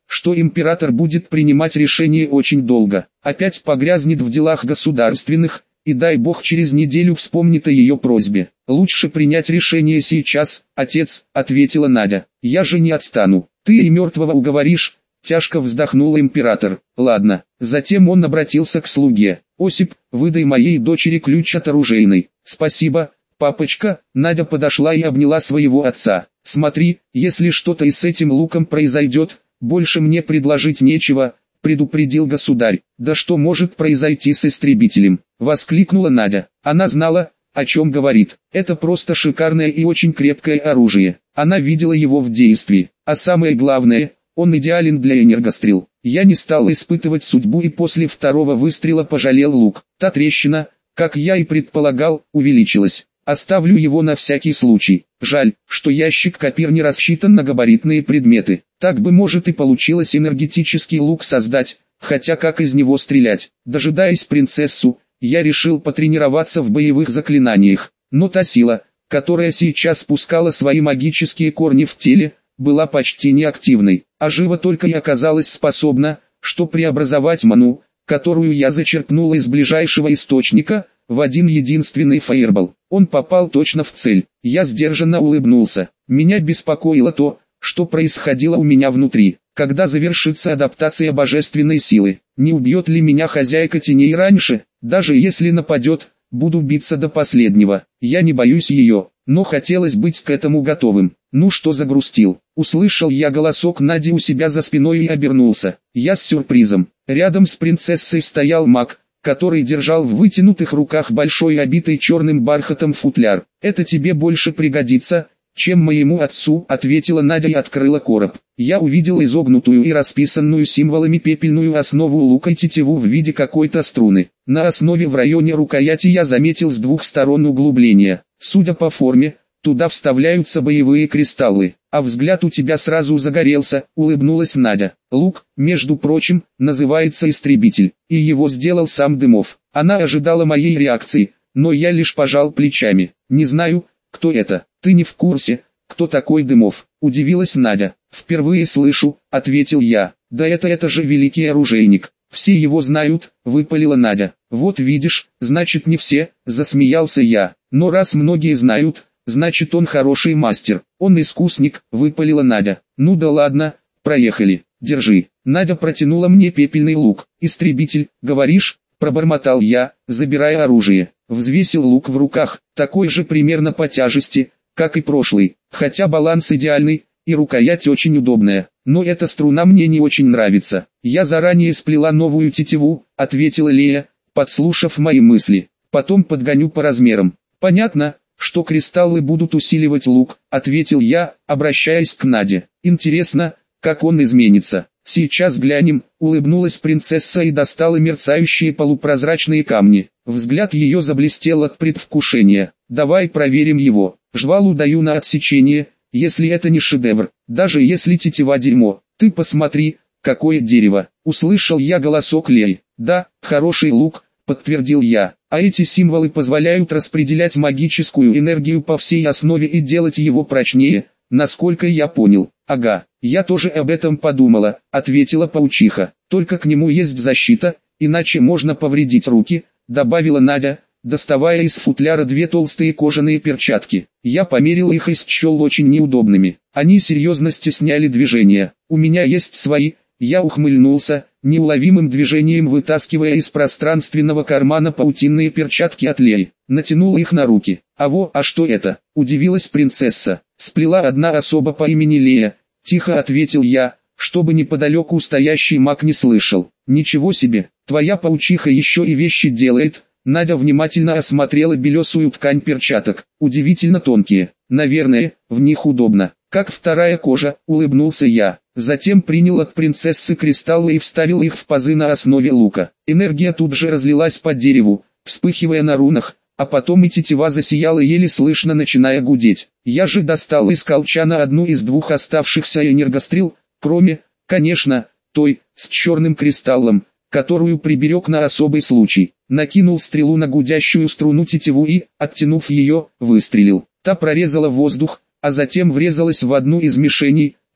что император будет принимать решение очень долго, опять погрязнет в делах государственных, и дай бог через неделю вспомнит о ее просьбе. «Лучше принять решение сейчас, отец», — ответила Надя. «Я же не отстану. Ты и мертвого уговоришь», — тяжко вздохнул император. «Ладно». Затем он обратился к слуге. «Осип, выдай моей дочери ключ от оружейной». «Спасибо, папочка». Надя подошла и обняла своего отца. «Смотри, если что-то и с этим луком произойдет, больше мне предложить нечего», — предупредил государь. «Да что может произойти с истребителем?» — воскликнула Надя. Она знала, о чем говорит. Это просто шикарное и очень крепкое оружие. Она видела его в действии. А самое главное, он идеален для энергострел. Я не стал испытывать судьбу и после второго выстрела пожалел лук. Та трещина, как я и предполагал, увеличилась. Оставлю его на всякий случай. Жаль, что ящик копир не рассчитан на габаритные предметы. Так бы, может, и получилось энергетический лук создать, хотя как из него стрелять? Дожидаясь принцессу, я решил потренироваться в боевых заклинаниях. Но та сила, которая сейчас спускала свои магические корни в теле, была почти неактивной. А жива только и оказалась способна, что преобразовать ману, которую я зачерпнул из ближайшего источника, в один единственный фаербол. Он попал точно в цель. Я сдержанно улыбнулся. Меня беспокоило то, что происходило у меня внутри. Когда завершится адаптация божественной силы, не убьет ли меня хозяйка теней раньше? Даже если нападет, буду биться до последнего. Я не боюсь ее, но хотелось быть к этому готовым. Ну что загрустил? Услышал я голосок Нади у себя за спиной и обернулся. Я с сюрпризом. Рядом с принцессой стоял маг, который держал в вытянутых руках большой обитый черным бархатом футляр. «Это тебе больше пригодится, чем моему отцу», — ответила Надя и открыла короб. Я увидел изогнутую и расписанную символами пепельную основу лука и тетиву в виде какой-то струны. На основе в районе рукояти я заметил с двух сторон углубления. Судя по форме, туда вставляются боевые кристаллы. «А взгляд у тебя сразу загорелся», — улыбнулась Надя. «Лук, между прочим, называется истребитель, и его сделал сам Дымов». Она ожидала моей реакции, но я лишь пожал плечами. «Не знаю, кто это». «Ты не в курсе, кто такой Дымов?» — удивилась Надя. «Впервые слышу», — ответил я. «Да это это же великий оружейник. Все его знают», — выпалила Надя. «Вот видишь, значит не все», — засмеялся я. «Но раз многие знают, значит он хороший мастер». «Он искусник», — выпалила Надя. «Ну да ладно, проехали, держи». Надя протянула мне пепельный лук. «Истребитель, говоришь?» — пробормотал я, забирая оружие. Взвесил лук в руках, такой же примерно по тяжести, как и прошлый, хотя баланс идеальный, и рукоять очень удобная. «Но эта струна мне не очень нравится. Я заранее сплела новую тетиву», — ответила Лея, подслушав мои мысли. «Потом подгоню по размерам». «Понятно, что кристаллы будут усиливать лук», — ответил я, обращаясь к Наде. «Интересно, как он изменится». «Сейчас глянем», — улыбнулась принцесса и достала мерцающие полупрозрачные камни. Взгляд ее заблестел от предвкушения. «Давай проверим его. Жвалу даю на отсечение, если это не шедевр, даже если тетива дерьмо. Ты посмотри, какое дерево». Услышал я голосок Леи. «Да, хороший лук», — подтвердил я. «А эти символы позволяют распределять магическую энергию по всей основе и делать его прочнее, насколько я понял». «Ага, я тоже об этом подумала», — ответила паучиха. «Только к нему есть защита, иначе можно повредить руки», — добавила Надя, доставая из футляра две толстые кожаные перчатки. Я померил их и счел очень неудобными. Они серьезно стесняли движения. «У меня есть свои», — я ухмыльнулся, неуловимым движением вытаскивая из пространственного кармана паутинные перчатки от Леи. Натянул их на руки. «А во, а что это?» — удивилась принцесса. «Сплела одна особа по имени Лея», — тихо ответил я, чтобы неподалеку стоящий маг не слышал. «Ничего себе, твоя паучиха еще и вещи делает». Надя внимательно осмотрела белесую ткань перчаток. «Удивительно тонкие. Наверное, в них удобно. Как вторая кожа», — улыбнулся я. Затем принял от принцессы кристаллы и вставил их в пазы на основе лука. Энергия тут же разлилась по дереву, вспыхивая на рунах, а потом и тетива засияла еле слышно, начиная гудеть. Я же достал из колчана одну из двух оставшихся энергострел, кроме, конечно, той, с черным кристаллом, которую приберег на особый случай. Накинул стрелу на гудящую струну тетиву и, оттянув ее, выстрелил. Та прорезала воздух, а затем врезалась в одну из мишеней,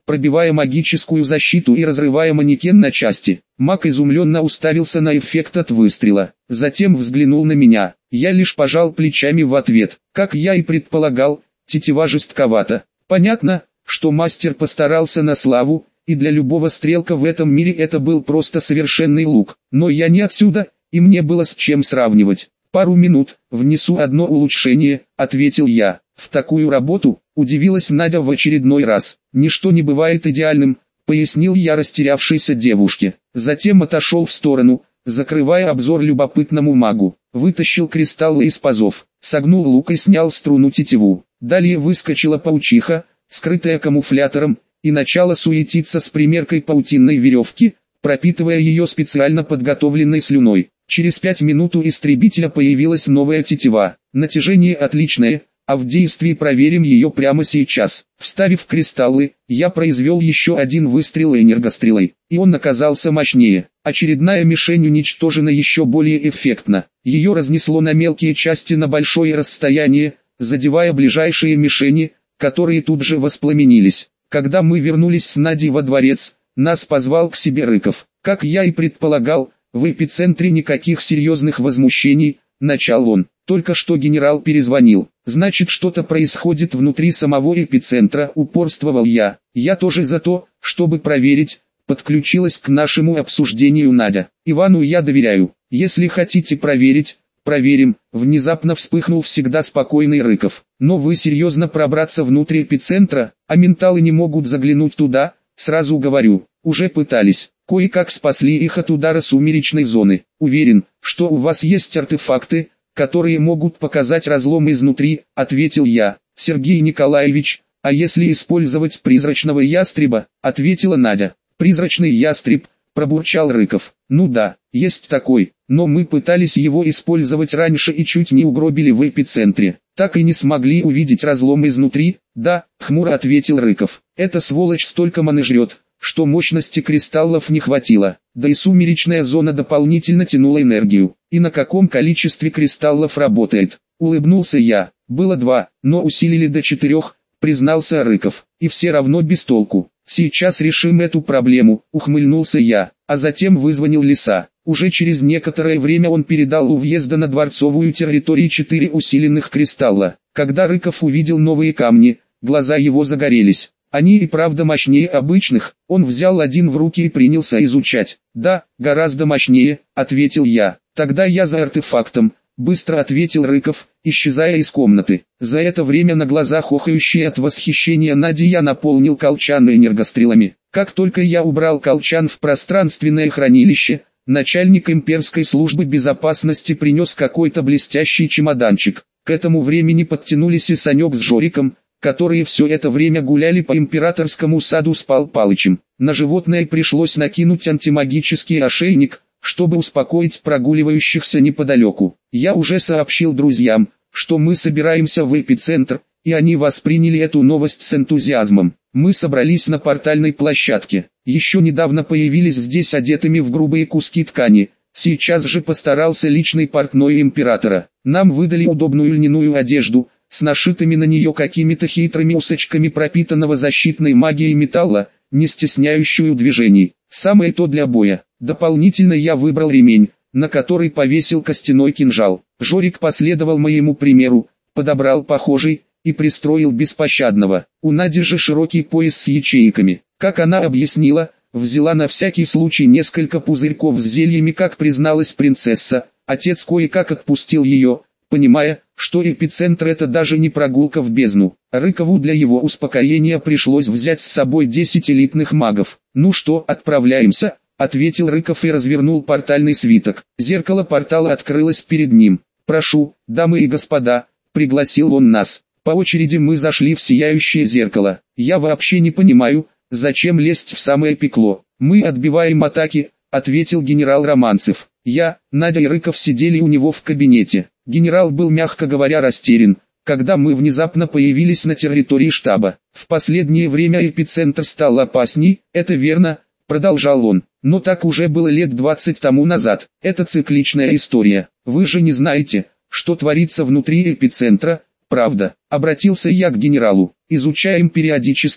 пробивая магическую защиту и разрывая манекен на части. Маг изумленно уставился на эффект от выстрела, затем взглянул на меня. Я лишь пожал плечами в ответ. Как я и предполагал, тетива жестковата. Понятно, что мастер постарался на славу, и для любого стрелка в этом мире это был просто совершенный лук. Но я не отсюда, и мне было с чем сравнивать. «Пару минут, внесу одно улучшение», — ответил я. «В такую работу?» — удивилась Надя в очередной раз. «Ничто не бывает идеальным», — пояснил я растерявшейся девушке. Затем отошел в сторону, закрывая обзор любопытному магу. Вытащил кристаллы из пазов, согнул лук и снял струну тетиву. Далее выскочила паучиха, скрытая камуфлятором, и начала суетиться с примеркой паутинной веревки, пропитывая ее специально подготовленной слюной. Через пять минут у истребителя появилась новая тетива. Натяжение отличное, а в действии проверим ее прямо сейчас. Вставив кристаллы, я произвел еще один выстрел энергострелой, и он оказался мощнее. Очередная мишень уничтожена еще более эффектно. Ее разнесло на мелкие части на большое расстояние, задевая ближайшие мишени, которые тут же воспламенились. Когда мы вернулись с Надей во дворец, нас позвал к себе Рыков. Как я и предполагал, в эпицентре никаких серьезных возмущений, начал он. Только что генерал перезвонил. Значит, что-то происходит внутри самого эпицентра, упорствовал я. Я тоже за то, чтобы проверить, подключилась к нашему обсуждению Надя. Ивану я доверяю. Если хотите проверить, проверим. Внезапно вспыхнул всегда спокойный Рыков. Но вы серьезно пробраться внутрь эпицентра, а менталы не могут заглянуть туда, сразу говорю. Уже пытались. Кое-как спасли их от удара сумеречной зоны. Уверен, что у вас есть артефакты, которые могут показать разлом изнутри, ответил я. Сергей Николаевич, а если использовать призрачного ястреба, ответила Надя. Призрачный ястреб, пробурчал Рыков. Ну да, есть такой, но мы пытались его использовать раньше и чуть не угробили в эпицентре. Так и не смогли увидеть разлом изнутри. Да, хмуро ответил Рыков. Эта сволочь столько маны жрет, что мощности кристаллов не хватило, да и сумеречная зона дополнительно тянула энергию. И на каком количестве кристаллов работает? Улыбнулся я. Было два, но усилили до четырех, признался Рыков. И все равно без толку. Сейчас решим эту проблему, ухмыльнулся я, а затем вызвонил Лиса. Уже через некоторое время он передал у въезда на дворцовую территорию четыре усиленных кристалла. Когда Рыков увидел новые камни, глаза его загорелись. Они и правда мощнее обычных. Он взял один в руки и принялся изучать. «Да, гораздо мощнее», — ответил я. «Тогда я за артефактом», — быстро ответил Рыков, исчезая из комнаты. За это время на глазах охающей от восхищения Нади я наполнил колчан энергострелами. Как только я убрал колчан в пространственное хранилище, начальник имперской службы безопасности принес какой-то блестящий чемоданчик. К этому времени подтянулись и Санек с Жориком, которые все это время гуляли по императорскому саду с Пал Палычем. На животное пришлось накинуть антимагический ошейник, чтобы успокоить прогуливающихся неподалеку. Я уже сообщил друзьям, что мы собираемся в эпицентр, и они восприняли эту новость с энтузиазмом. Мы собрались на портальной площадке. Еще недавно появились здесь одетыми в грубые куски ткани. Сейчас же постарался личный портной императора. Нам выдали удобную льняную одежду, с нашитыми на нее какими-то хитрыми усочками пропитанного защитной магией металла, не стесняющую движений. Самое то для боя. Дополнительно я выбрал ремень, на который повесил костяной кинжал. Жорик последовал моему примеру, подобрал похожий, и пристроил беспощадного. У Нади же широкий пояс с ячейками. Как она объяснила, взяла на всякий случай несколько пузырьков с зельями, как призналась принцесса. Отец кое-как отпустил ее, понимая, что эпицентр это даже не прогулка в бездну. Рыкову для его успокоения пришлось взять с собой десять элитных магов. «Ну что, отправляемся?» — ответил Рыков и развернул портальный свиток. Зеркало портала открылось перед ним. «Прошу, дамы и господа», — пригласил он нас. По очереди мы зашли в сияющее зеркало. «Я вообще не понимаю, зачем лезть в самое пекло. Мы отбиваем атаки», — ответил генерал Романцев. Я, Надя и Рыков сидели у него в кабинете. Генерал был, мягко говоря, растерян, когда мы внезапно появились на территории штаба. В последнее время эпицентр стал опасней, это верно, продолжал он. Но так уже было лет двадцать тому назад. Это цикличная история. Вы же не знаете, что творится внутри эпицентра, правда? Обратился я к генералу. Изучаем периодически,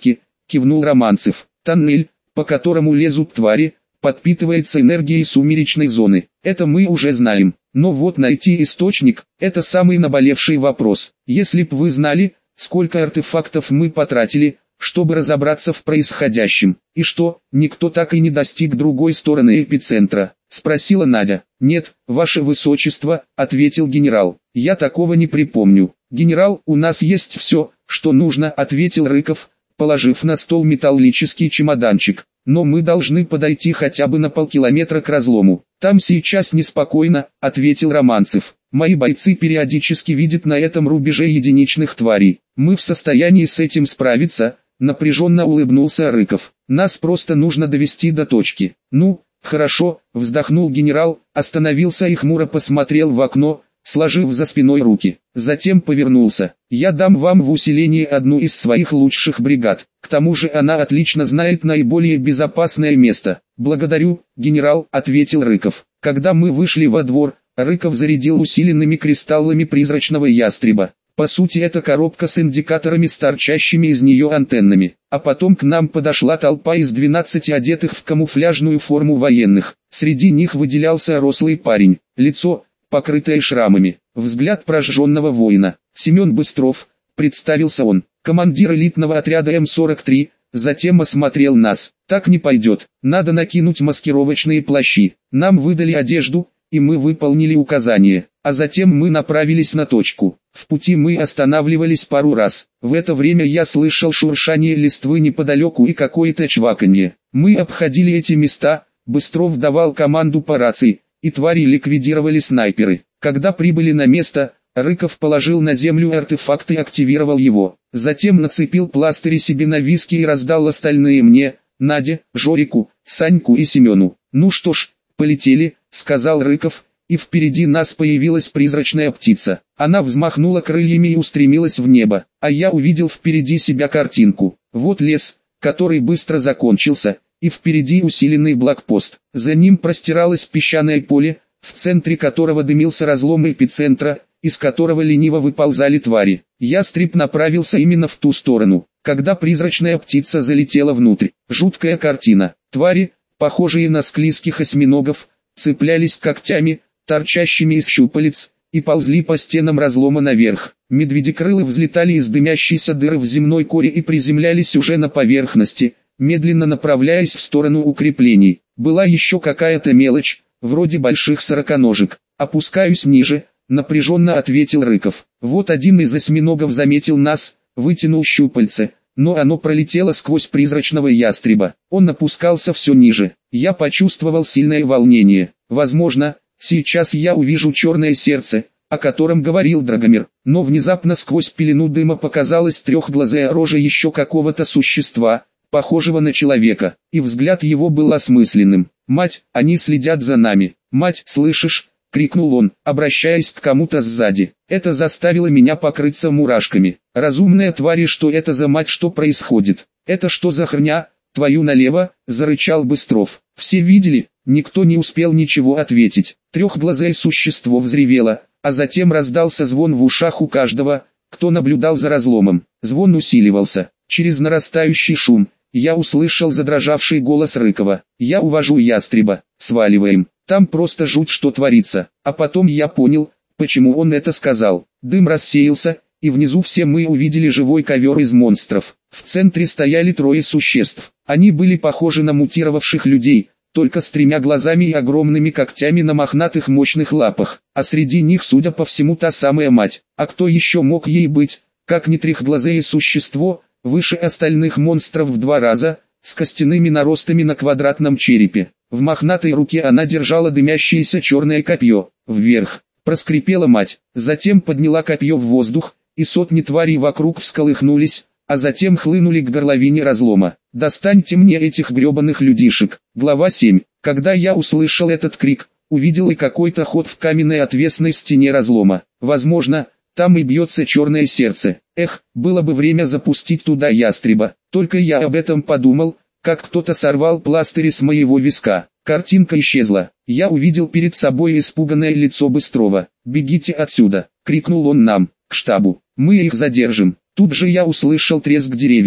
кивнул Романцев. Тоннель, по которому лезут твари, подпитывается энергией сумеречной зоны. Это мы уже знаем. Но вот найти источник – это самый наболевший вопрос. Если б вы знали, сколько артефактов мы потратили, чтобы разобраться в происходящем. И что, никто так и не достиг другой стороны эпицентра? Спросила Надя. Нет, ваше высочество, ответил генерал. Я такого не припомню. Генерал, у нас есть все, что нужно, ответил Рыков, положив на стол металлический чемоданчик. Но мы должны подойти хотя бы на полкилометра к разлому. Там сейчас неспокойно, ответил Романцев. Мои бойцы периодически видят на этом рубеже единичных тварей. Мы в состоянии с этим справиться, напряженно улыбнулся Рыков. Нас просто нужно довести до точки. Ну, хорошо, вздохнул генерал, остановился и хмуро посмотрел в окно, сложив за спиной руки. Затем повернулся. Я дам вам в усилении одну из своих лучших бригад. К тому же она отлично знает наиболее безопасное место. Благодарю, генерал, ответил Рыков. Когда мы вышли во двор, Рыков зарядил усиленными кристаллами призрачного ястреба. По сути это коробка с индикаторами с торчащими из нее антеннами. А потом к нам подошла толпа из двенадцати одетых в камуфляжную форму военных. Среди них выделялся рослый парень. Лицо, покрытое шрамами. Взгляд прожженного воина. Семен Быстров, представился он. Командир элитного отряда эм сорок три, затем осмотрел нас. Так не пойдет. Надо накинуть маскировочные плащи. Нам выдали одежду, и мы выполнили указание. А затем мы направились на точку. В пути мы останавливались пару раз. В это время я слышал шуршание листвы неподалеку и какое-то чваканье. Мы обходили эти места, Быстров давал команду по рации, и твари ликвидировали снайперы. Когда прибыли на место, Рыков положил на землю артефакт и активировал его. Затем нацепил пластыри себе на виски и раздал остальные мне, Наде, Жорику, Саньку и Семену. «Ну что ж, полетели», — сказал Рыков, и впереди нас появилась призрачная птица. Она взмахнула крыльями и устремилась в небо, а я увидел впереди себя картинку. Вот лес, который быстро закончился, и впереди усиленный блокпост. За ним простиралось песчаное поле, в центре которого дымился разлом эпицентра, из которого лениво выползали твари. Ястреб направился именно в ту сторону. Когда призрачная птица залетела внутрь, жуткая картина. Твари, похожие на склизких осьминогов, цеплялись когтями, торчащими из щупалец, и ползли по стенам разлома наверх. Медведекрылы взлетали из дымящейся дыры в земной коре и приземлялись уже на поверхности, медленно направляясь в сторону укреплений. Была еще какая-то мелочь, вроде больших сороконожек. «Опускаюсь ниже», — напряженно ответил Рыков. Вот один из осьминогов заметил нас, вытянул щупальце, но оно пролетело сквозь призрачного ястреба. Он опускался все ниже. Я почувствовал сильное волнение. Возможно, сейчас я увижу черное сердце, о котором говорил Драгомир. Но внезапно сквозь пелену дыма показалась трехглазая рожа еще какого-то существа, похожего на человека, и взгляд его был осмысленным. «Мать, они следят за нами! Мать, слышишь?» — крикнул он, обращаясь к кому-то сзади. Это заставило меня покрыться мурашками. «Разумная тварь, что это за мать, что происходит? Это что за хрня? Твою налево!» — зарычал Быстров. Все видели, никто не успел ничего ответить. Трехглазое существо взревело, а затем раздался звон в ушах у каждого, кто наблюдал за разломом. Звон усиливался. Через нарастающий шум я услышал задрожавший голос Рыкова. «Я увожу ястреба, сваливаем, там просто жуть, что творится». А потом я понял, почему он это сказал. Дым рассеялся, и внизу все мы увидели живой ковер из монстров. В центре стояли трое существ. Они были похожи на мутировавших людей, только с тремя глазами и огромными когтями на мохнатых мощных лапах. А среди них, судя по всему, та самая мать. А кто еще мог ей быть, как не трехглазое существо, выше остальных монстров в два раза, с костяными наростами на квадратном черепе. В мохнатой руке она держала дымящееся черное копье. Вверх проскрипела мать, затем подняла копье в воздух, и сотни тварей вокруг всколыхнулись, а затем хлынули к горловине разлома. «Достаньте мне этих гребаных людишек». Глава семь. Когда я услышал этот крик, увидел и какой-то ход в каменной отвесной стене разлома. Возможно, там и бьется черное сердце. Эх, было бы время запустить туда ястреба. Только я об этом подумал, как кто-то сорвал пластыри с моего виска. Картинка исчезла. Я увидел перед собой испуганное лицо Быстрова. «Бегите отсюда!» — крикнул он нам. «К штабу! Мы их задержим!» Тут же я услышал треск деревьев.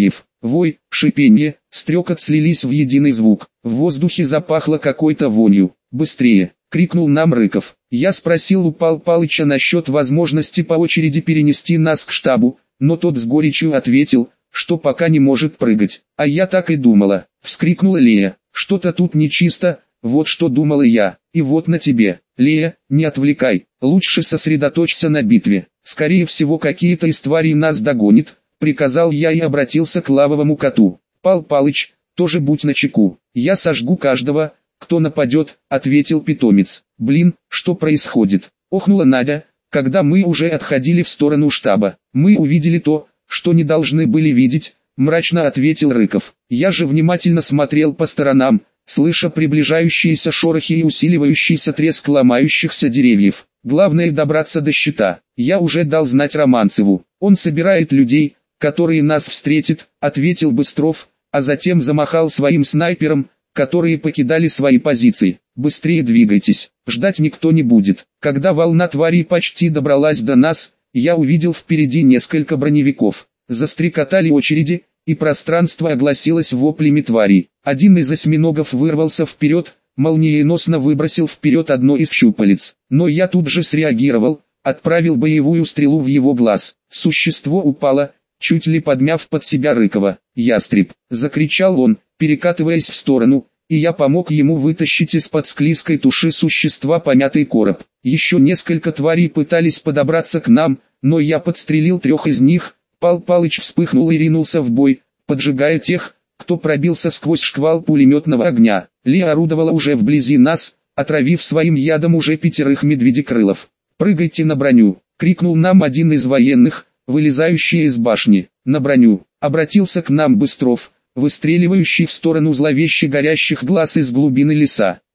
Вой, шипенье, стрекот слились в единый звук. В воздухе запахло какой-то вонью. «Быстрее!» — крикнул нам Рыков. Я спросил у Пал Палыча насчет возможности по очереди перенести нас к штабу, но тот с горечью ответил, что пока не может прыгать. «А я так и думала!» — вскрикнула Лея. «Что-то тут нечисто, вот что думала я, и вот на тебе. Лея, не отвлекай, лучше сосредоточься на битве. Скорее всего какие-то из тварей нас догонит», — приказал я и обратился к лавовому коту. «Пал Палыч, тоже будь начеку. Я сожгу каждого, кто нападет», — ответил питомец. «Блин, что происходит?» — охнула Надя, когда мы уже отходили в сторону штаба. «Мы увидели то, что не должны были видеть», — мрачно ответил Рыков. Я же внимательно смотрел по сторонам, слыша приближающиеся шорохи и усиливающийся треск ломающихся деревьев. «Главное добраться до щита. Я уже дал знать Романцеву. Он собирает людей, которые нас встретят», — ответил Быстров, а затем замахал своим снайпером, которые покидали свои позиции. «Быстрее двигайтесь, ждать никто не будет». Когда волна тварей почти добралась до нас, я увидел впереди несколько броневиков. Застрекотали очереди, и пространство огласилось воплями тварей. Один из осьминогов вырвался вперед, молниеносно выбросил вперед одно из щупалец. Но я тут же среагировал, отправил боевую стрелу в его глаз. Существо упало, чуть ли подмяв под себя Рыкова. «Ястреб!» — закричал он, перекатываясь в сторону, и я помог ему вытащить из-под склизкой туши существа помятый короб. Еще несколько тварей пытались подобраться к нам, но я подстрелил трех из них. Пал Палыч вспыхнул и ринулся в бой, поджигая тех, кто пробился сквозь шквал пулеметного огня. Ли орудовала уже вблизи нас, отравив своим ядом уже пятерых медведекрылов. «Прыгайте на броню!» — крикнул нам один из военных, вылезающий из башни. «На броню!» — обратился к нам Быстров, выстреливающий в сторону зловеще горящих глаз из глубины леса.